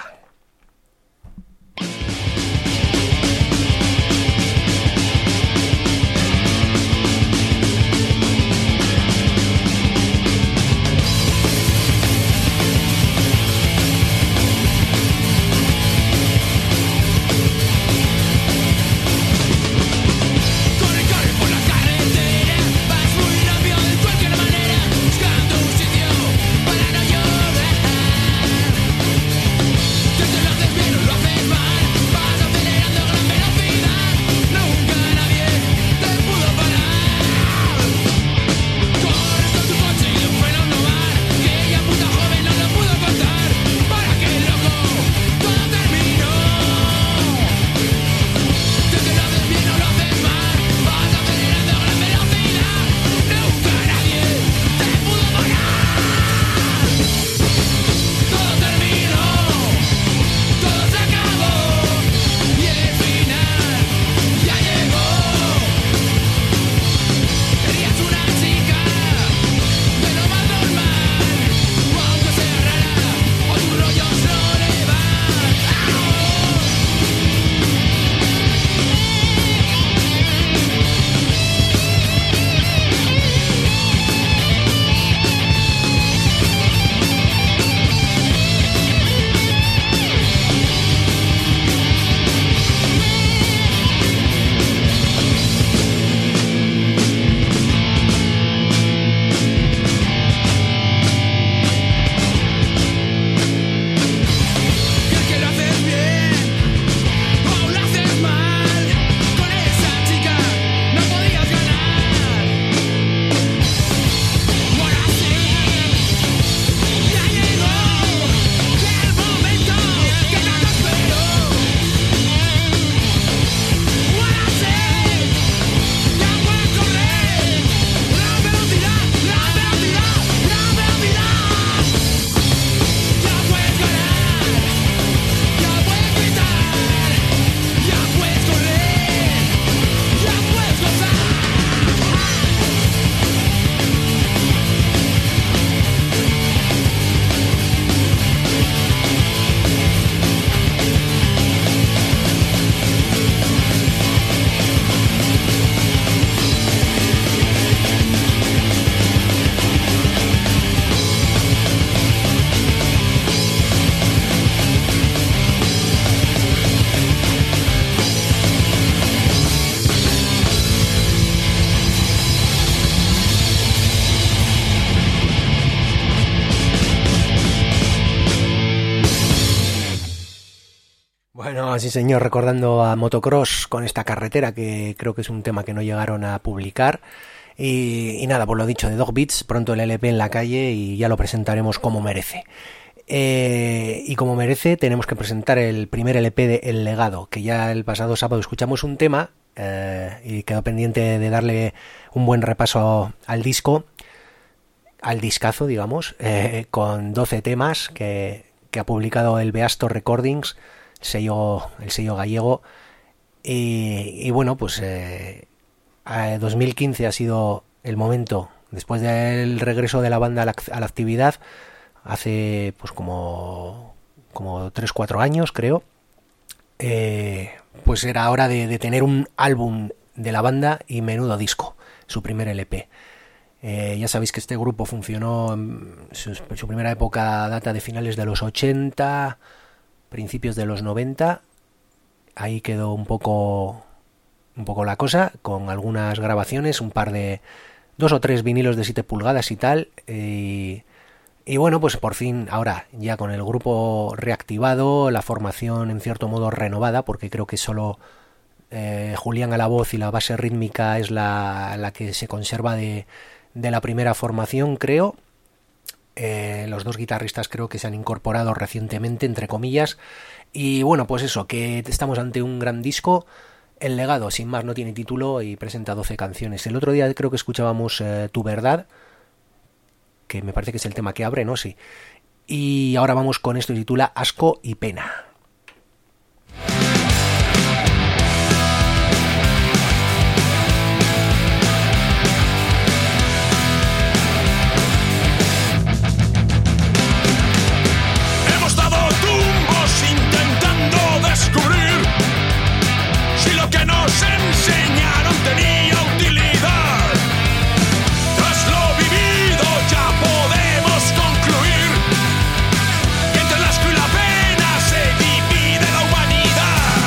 Sí señor, recordando a Motocross con esta Carretera, que creo que es un tema que no llegaron a publicar. Y, y nada, por lo dicho, de Dog Beats, pronto el L P en la calle y ya lo presentaremos como merece. Eh, y como merece tenemos que presentar el primer L P de El Legado, que ya el pasado sábado escuchamos un tema eh, y quedó pendiente de darle un buen repaso al disco, al discazo, digamos, eh, con doce temas que, que ha publicado el Beasto Recordings, sello, el sello gallego. Y, y bueno, pues eh, dos mil quince ha sido el momento, después del regreso de la banda a la, a la actividad, hace pues como como tres cuatro años creo, eh, pues era hora de, de tener un álbum de la banda y menudo disco, su primer L P. Eh, ya sabéis que este grupo funcionó, su, su primera época data de finales de los ochenta, principios de los noventa. Ahí quedó un poco un poco la cosa, con algunas grabaciones, un par de dos o tres vinilos de siete pulgadas y tal, y, y bueno, pues por fin ahora ya con el grupo reactivado, la formación en cierto modo renovada, porque creo que solo eh, Julián a la voz y la base rítmica es la, la que se conserva de, de la primera formación, creo. Eh, los dos guitarristas creo que se han incorporado recientemente, entre comillas. Y bueno, pues eso, que estamos ante un gran disco El legado, sin más, no tiene título y presenta doce canciones. El otro día creo que escuchábamos eh, Tu Verdad, que me parece que es el tema que abre, ¿no? Sí. Y ahora vamos con esto, que titula Asco y Pena. Hemos dado tumbos intentando descubrir si lo que nos enseñaron tenía utilidad. Tras lo vivido ya podemos concluir que entre el asco y la pena se divide la humanidad.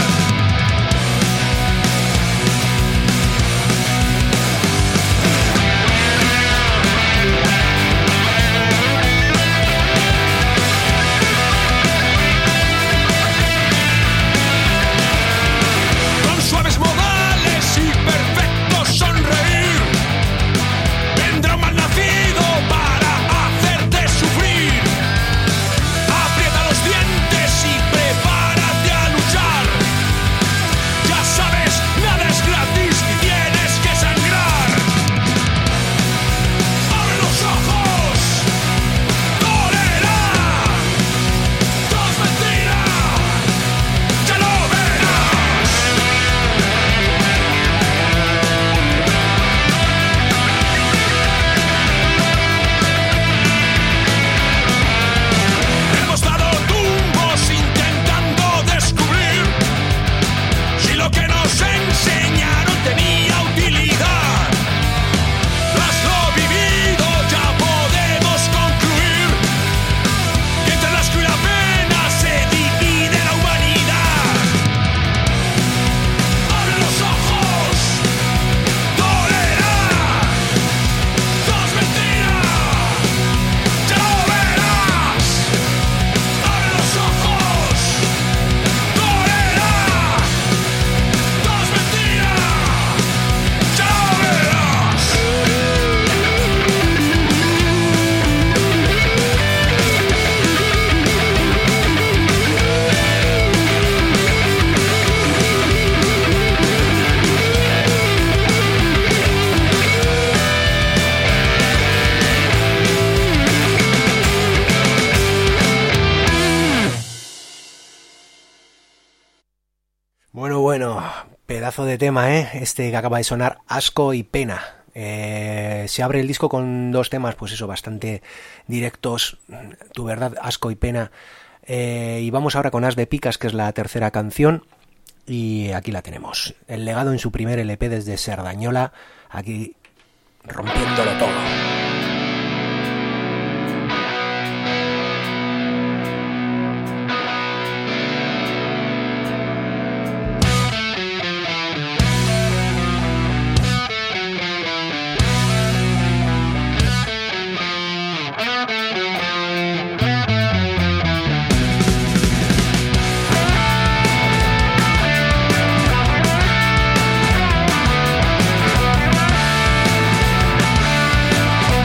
Con suaves modales y perfecto sonreír, vendrá un mal nacido para hacerte sufrir. Aprieta los dientes y prepárate a luchar. Ya sabes, nada es gratis y tienes que sangrar. Abre los ojos, dolerá. Todo es mentira, ya lo verás. Hemos dado tumbos intentando descubrir si lo que nos enseñaron tenía utilidad. Tras lo vivido ya podemos concluir que entre el asco y la pena se divide la humanidad. Abre los ojos, dolerá. Todo es mentira, ya lo verás. Abre los ojos, dolerá. Todo es mentira, ya lo verás. Bueno, bueno, pedazo de tema, ¿eh? Este que acaba de sonar, Asco y Pena. Eh, se abre el disco con dos temas, pues eso, bastante directos. Tu Verdad, Asco y Pena. Eh, y vamos ahora con As de Picas, que es la tercera canción. Y aquí la tenemos. El legado en su primer L P desde Cerdañola. Aquí rompiéndolo todo. Abre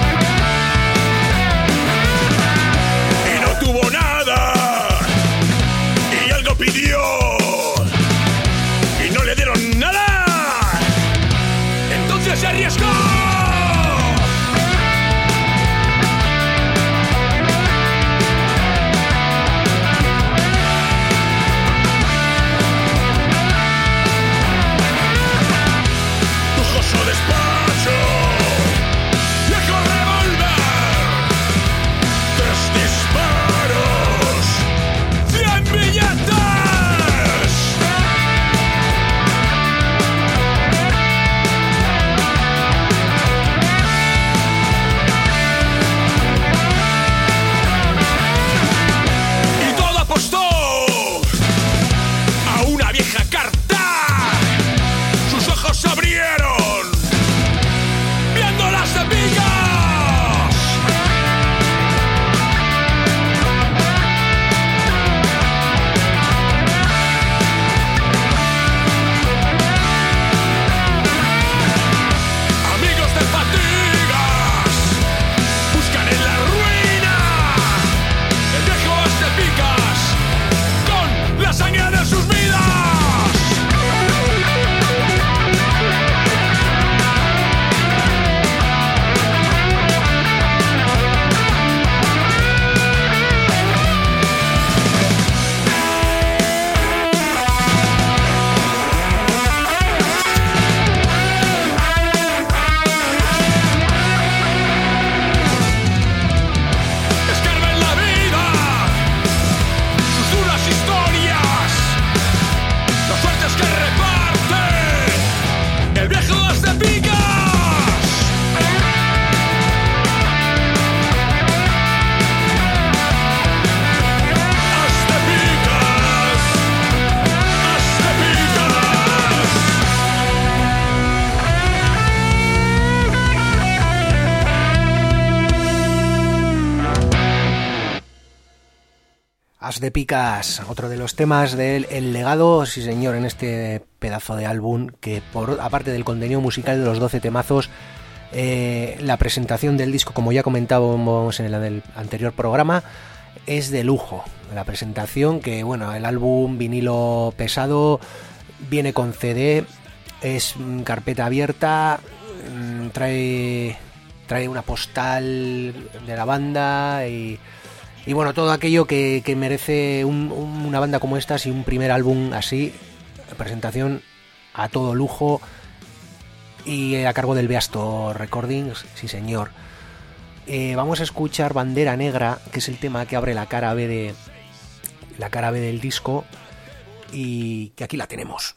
As de Picas, otro de los temas del El Legado, sí señor, en este pedazo de álbum que, por aparte del contenido musical de los doce temazos, eh, la presentación del disco, como ya comentábamos en el, el anterior programa, es de lujo. La presentación que, bueno, el álbum vinilo pesado viene con C D, es carpeta abierta, trae, trae una postal de la banda y... Y bueno, todo aquello que, que merece un, un, una banda como esta, y un primer álbum así, presentación a todo lujo y a cargo del Beasto Recordings, sí señor. Eh, vamos a escuchar Bandera Negra, que es el tema que abre la cara B de la cara B del disco y que aquí la tenemos.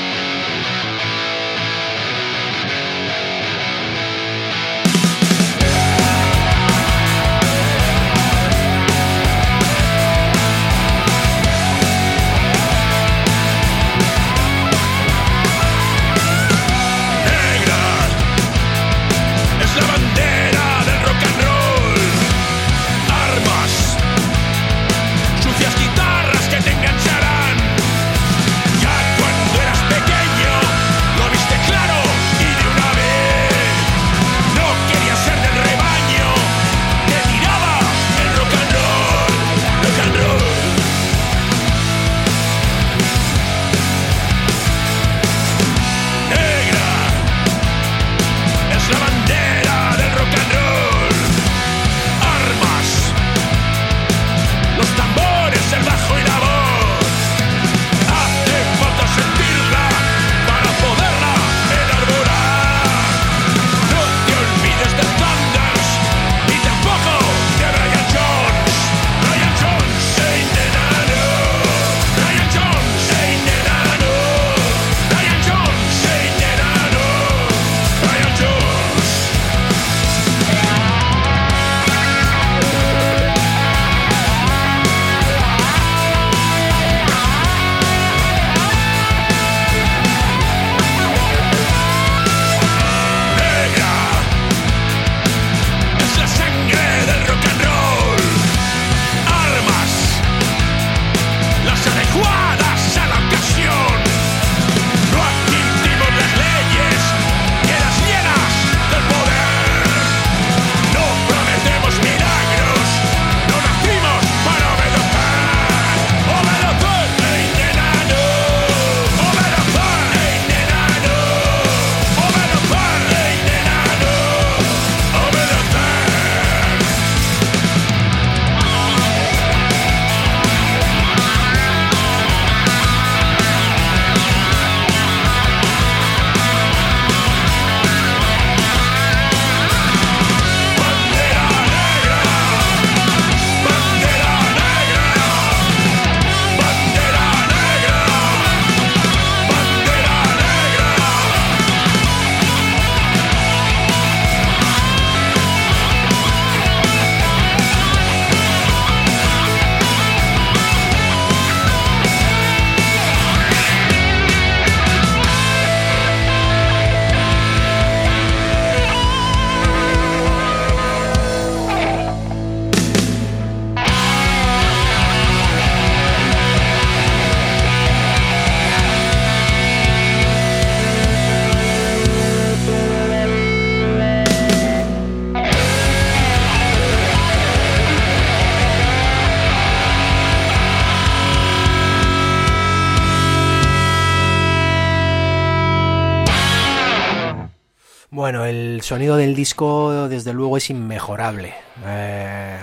Bueno, el sonido del disco desde luego es inmejorable. Eh,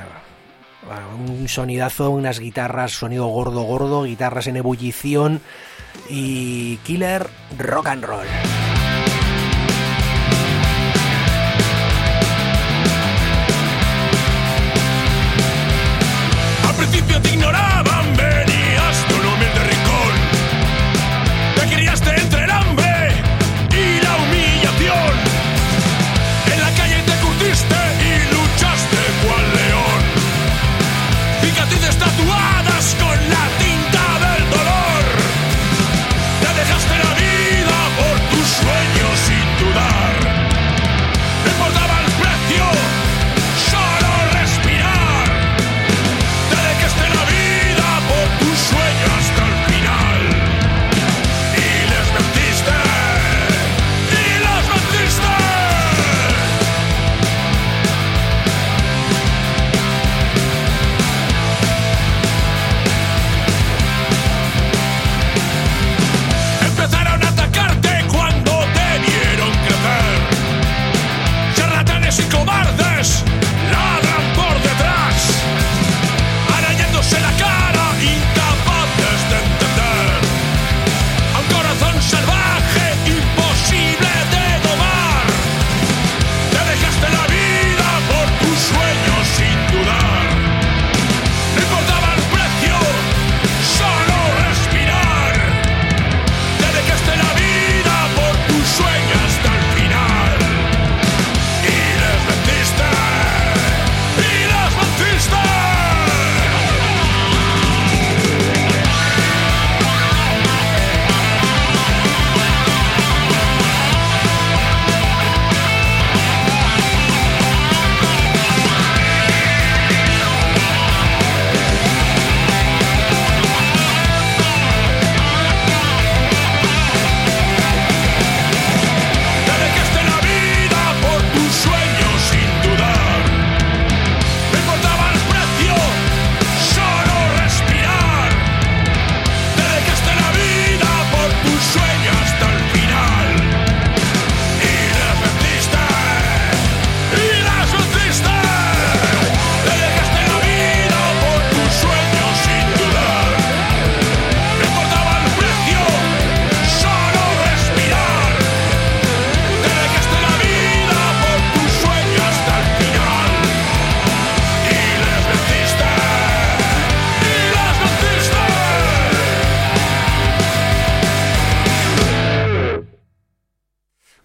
bueno, un sonidazo, unas guitarras, sonido gordo gordo, guitarras en ebullición y killer rock and roll. Al principio te ignoraban, venías de un humilde rincón. Te criaste entre el hambre y la humillación. En la calle te curtiste y luchaste cual león. Cicatrices tatuadas con la tinta del dolor. Te dejaste la vida por tus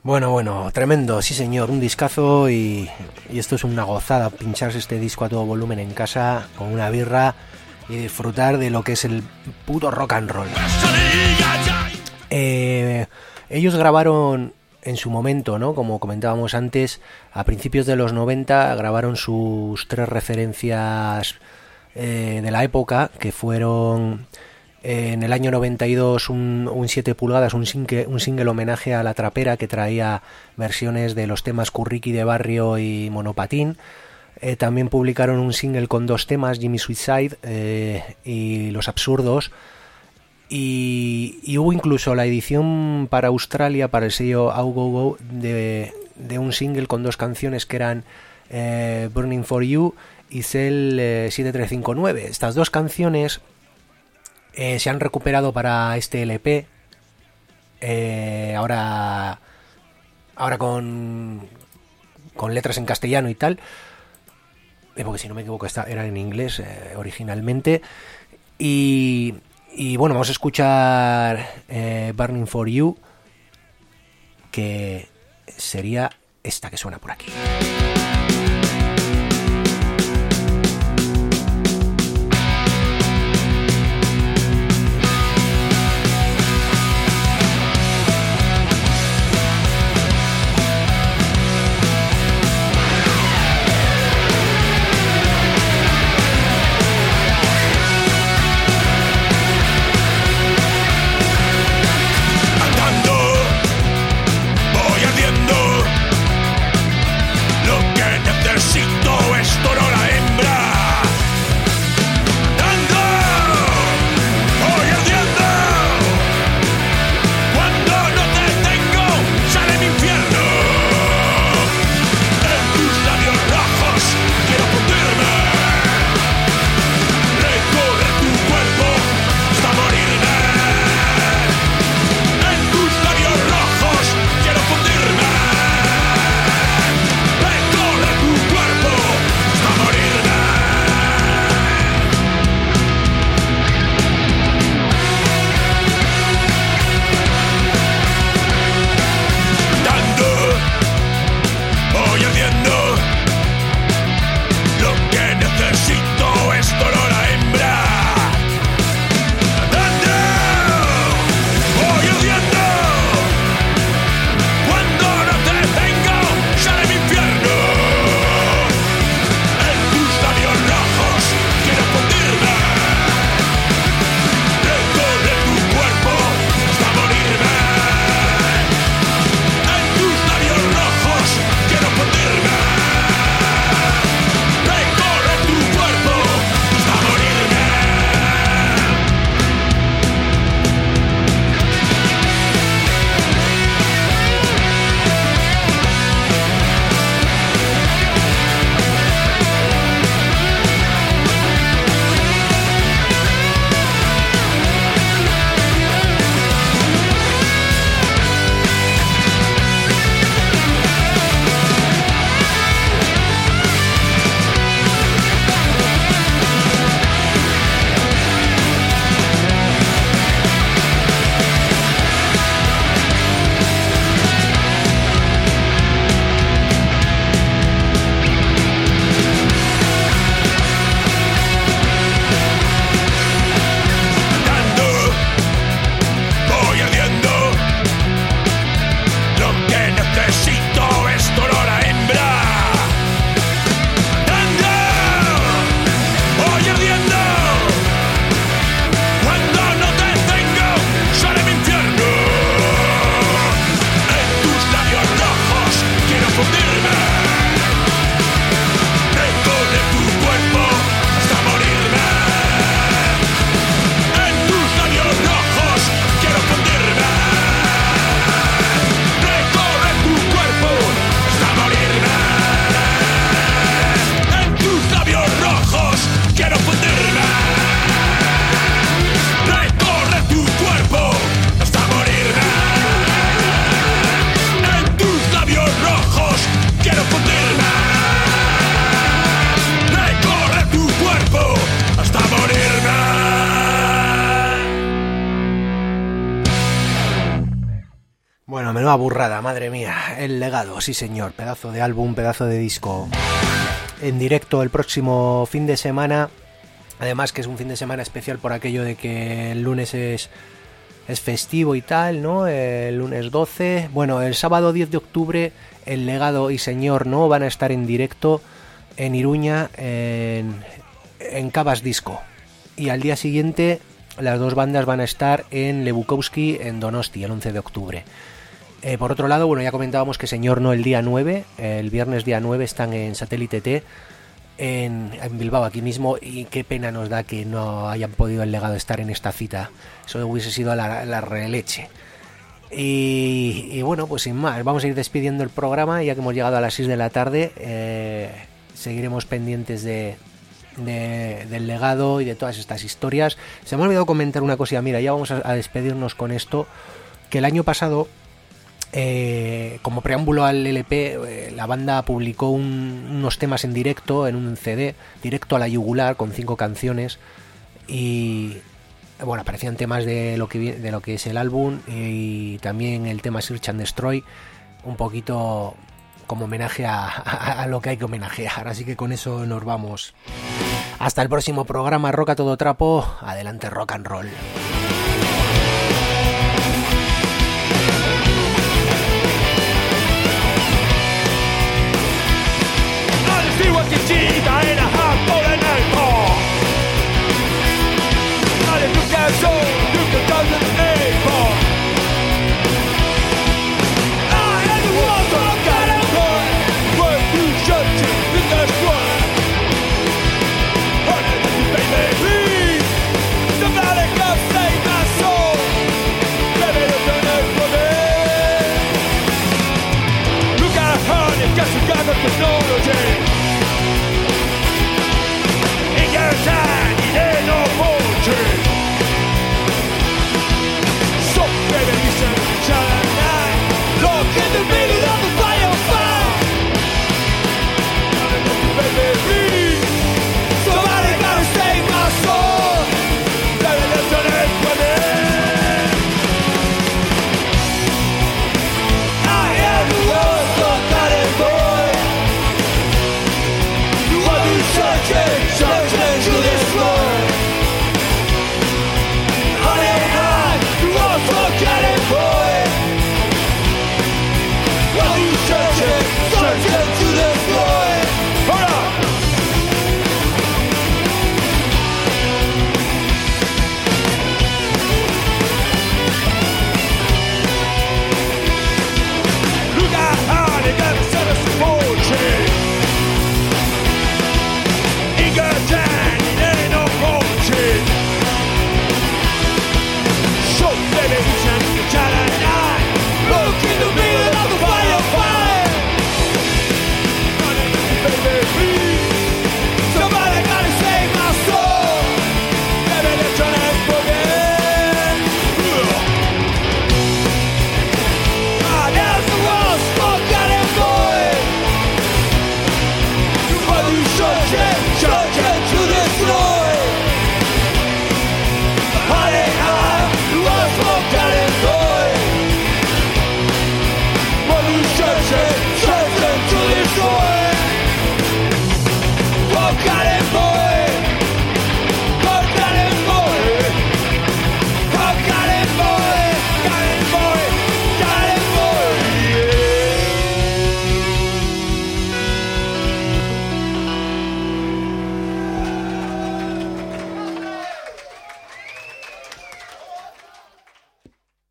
Bueno, bueno, tremendo, sí señor, un discazo y, y esto es una gozada, pincharse este disco a todo volumen en casa con una birra y disfrutar de lo que es el puto rock and roll. Eh, ellos grabaron en su momento, ¿no? Como comentábamos antes, a principios de los noventa grabaron sus tres referencias eh, de la época, que fueron... En el año noventa y dos un, un siete pulgadas, un single, un single homenaje a La Trapera que traía versiones de los temas Curriqui de Barrio y Monopatín. Eh, también publicaron un single con dos temas, Jimmy Suicide eh, y Los Absurdos. Y, y hubo incluso la edición para Australia, para el sello Au Go Go, de, de un single con dos canciones que eran eh, Burning for You y Cell eh, siete tres cinco nueve. Estas dos canciones... Eh, se han recuperado para este L P eh, ahora ahora con con letras en castellano y tal, eh, porque si no me equivoco esta era en inglés eh, originalmente y, y bueno, vamos a escuchar eh, Burning for You, que sería esta que suena por aquí. Voy ardiendo Menuda burrada, madre mía. El legado, sí señor. Pedazo de álbum, pedazo de disco. En directo el próximo fin de semana. Además que es un fin de semana especial por aquello de que el lunes es, es festivo y tal, ¿no? El lunes doce. Bueno, el sábado diez de octubre el legado y señor no van a estar en directo en Iruña, en, en Cabas Disco. Y al día siguiente las dos bandas van a estar en Lebukowski, en Donosti, el once de octubre. Eh, por otro lado, bueno, ya comentábamos que señor no el día nueve, el viernes día nueve están en Satélite T, en, en Bilbao, aquí mismo, y qué pena nos da que no hayan podido el legado estar en esta cita. Eso hubiese sido la, la releche. Y, y bueno, pues sin más, vamos a ir despidiendo el programa, ya que hemos llegado a las seis de la tarde. Eh, seguiremos pendientes de, de, del legado y de todas estas historias. Se me ha olvidado comentar una cosilla, mira, ya vamos a, a despedirnos con esto, que el año pasado, Eh, como preámbulo al L P, eh, la banda publicó un, unos temas en directo, en un C D, directo a la yugular, con cinco canciones, y bueno, aparecían temas de lo que, de lo que es el álbum, y también el tema Search and Destroy, un poquito como homenaje a, a, a lo que hay que homenajear. Así que con eso nos vamos. Hasta el próximo programa, Rock a todo trapo. Adelante, rock and roll. Gita in a hot golden airport. And if you can't show, you can touch an airport. I am the one for a god and boy. Where you shut you in the squad. Honey, baby, please. Somebody come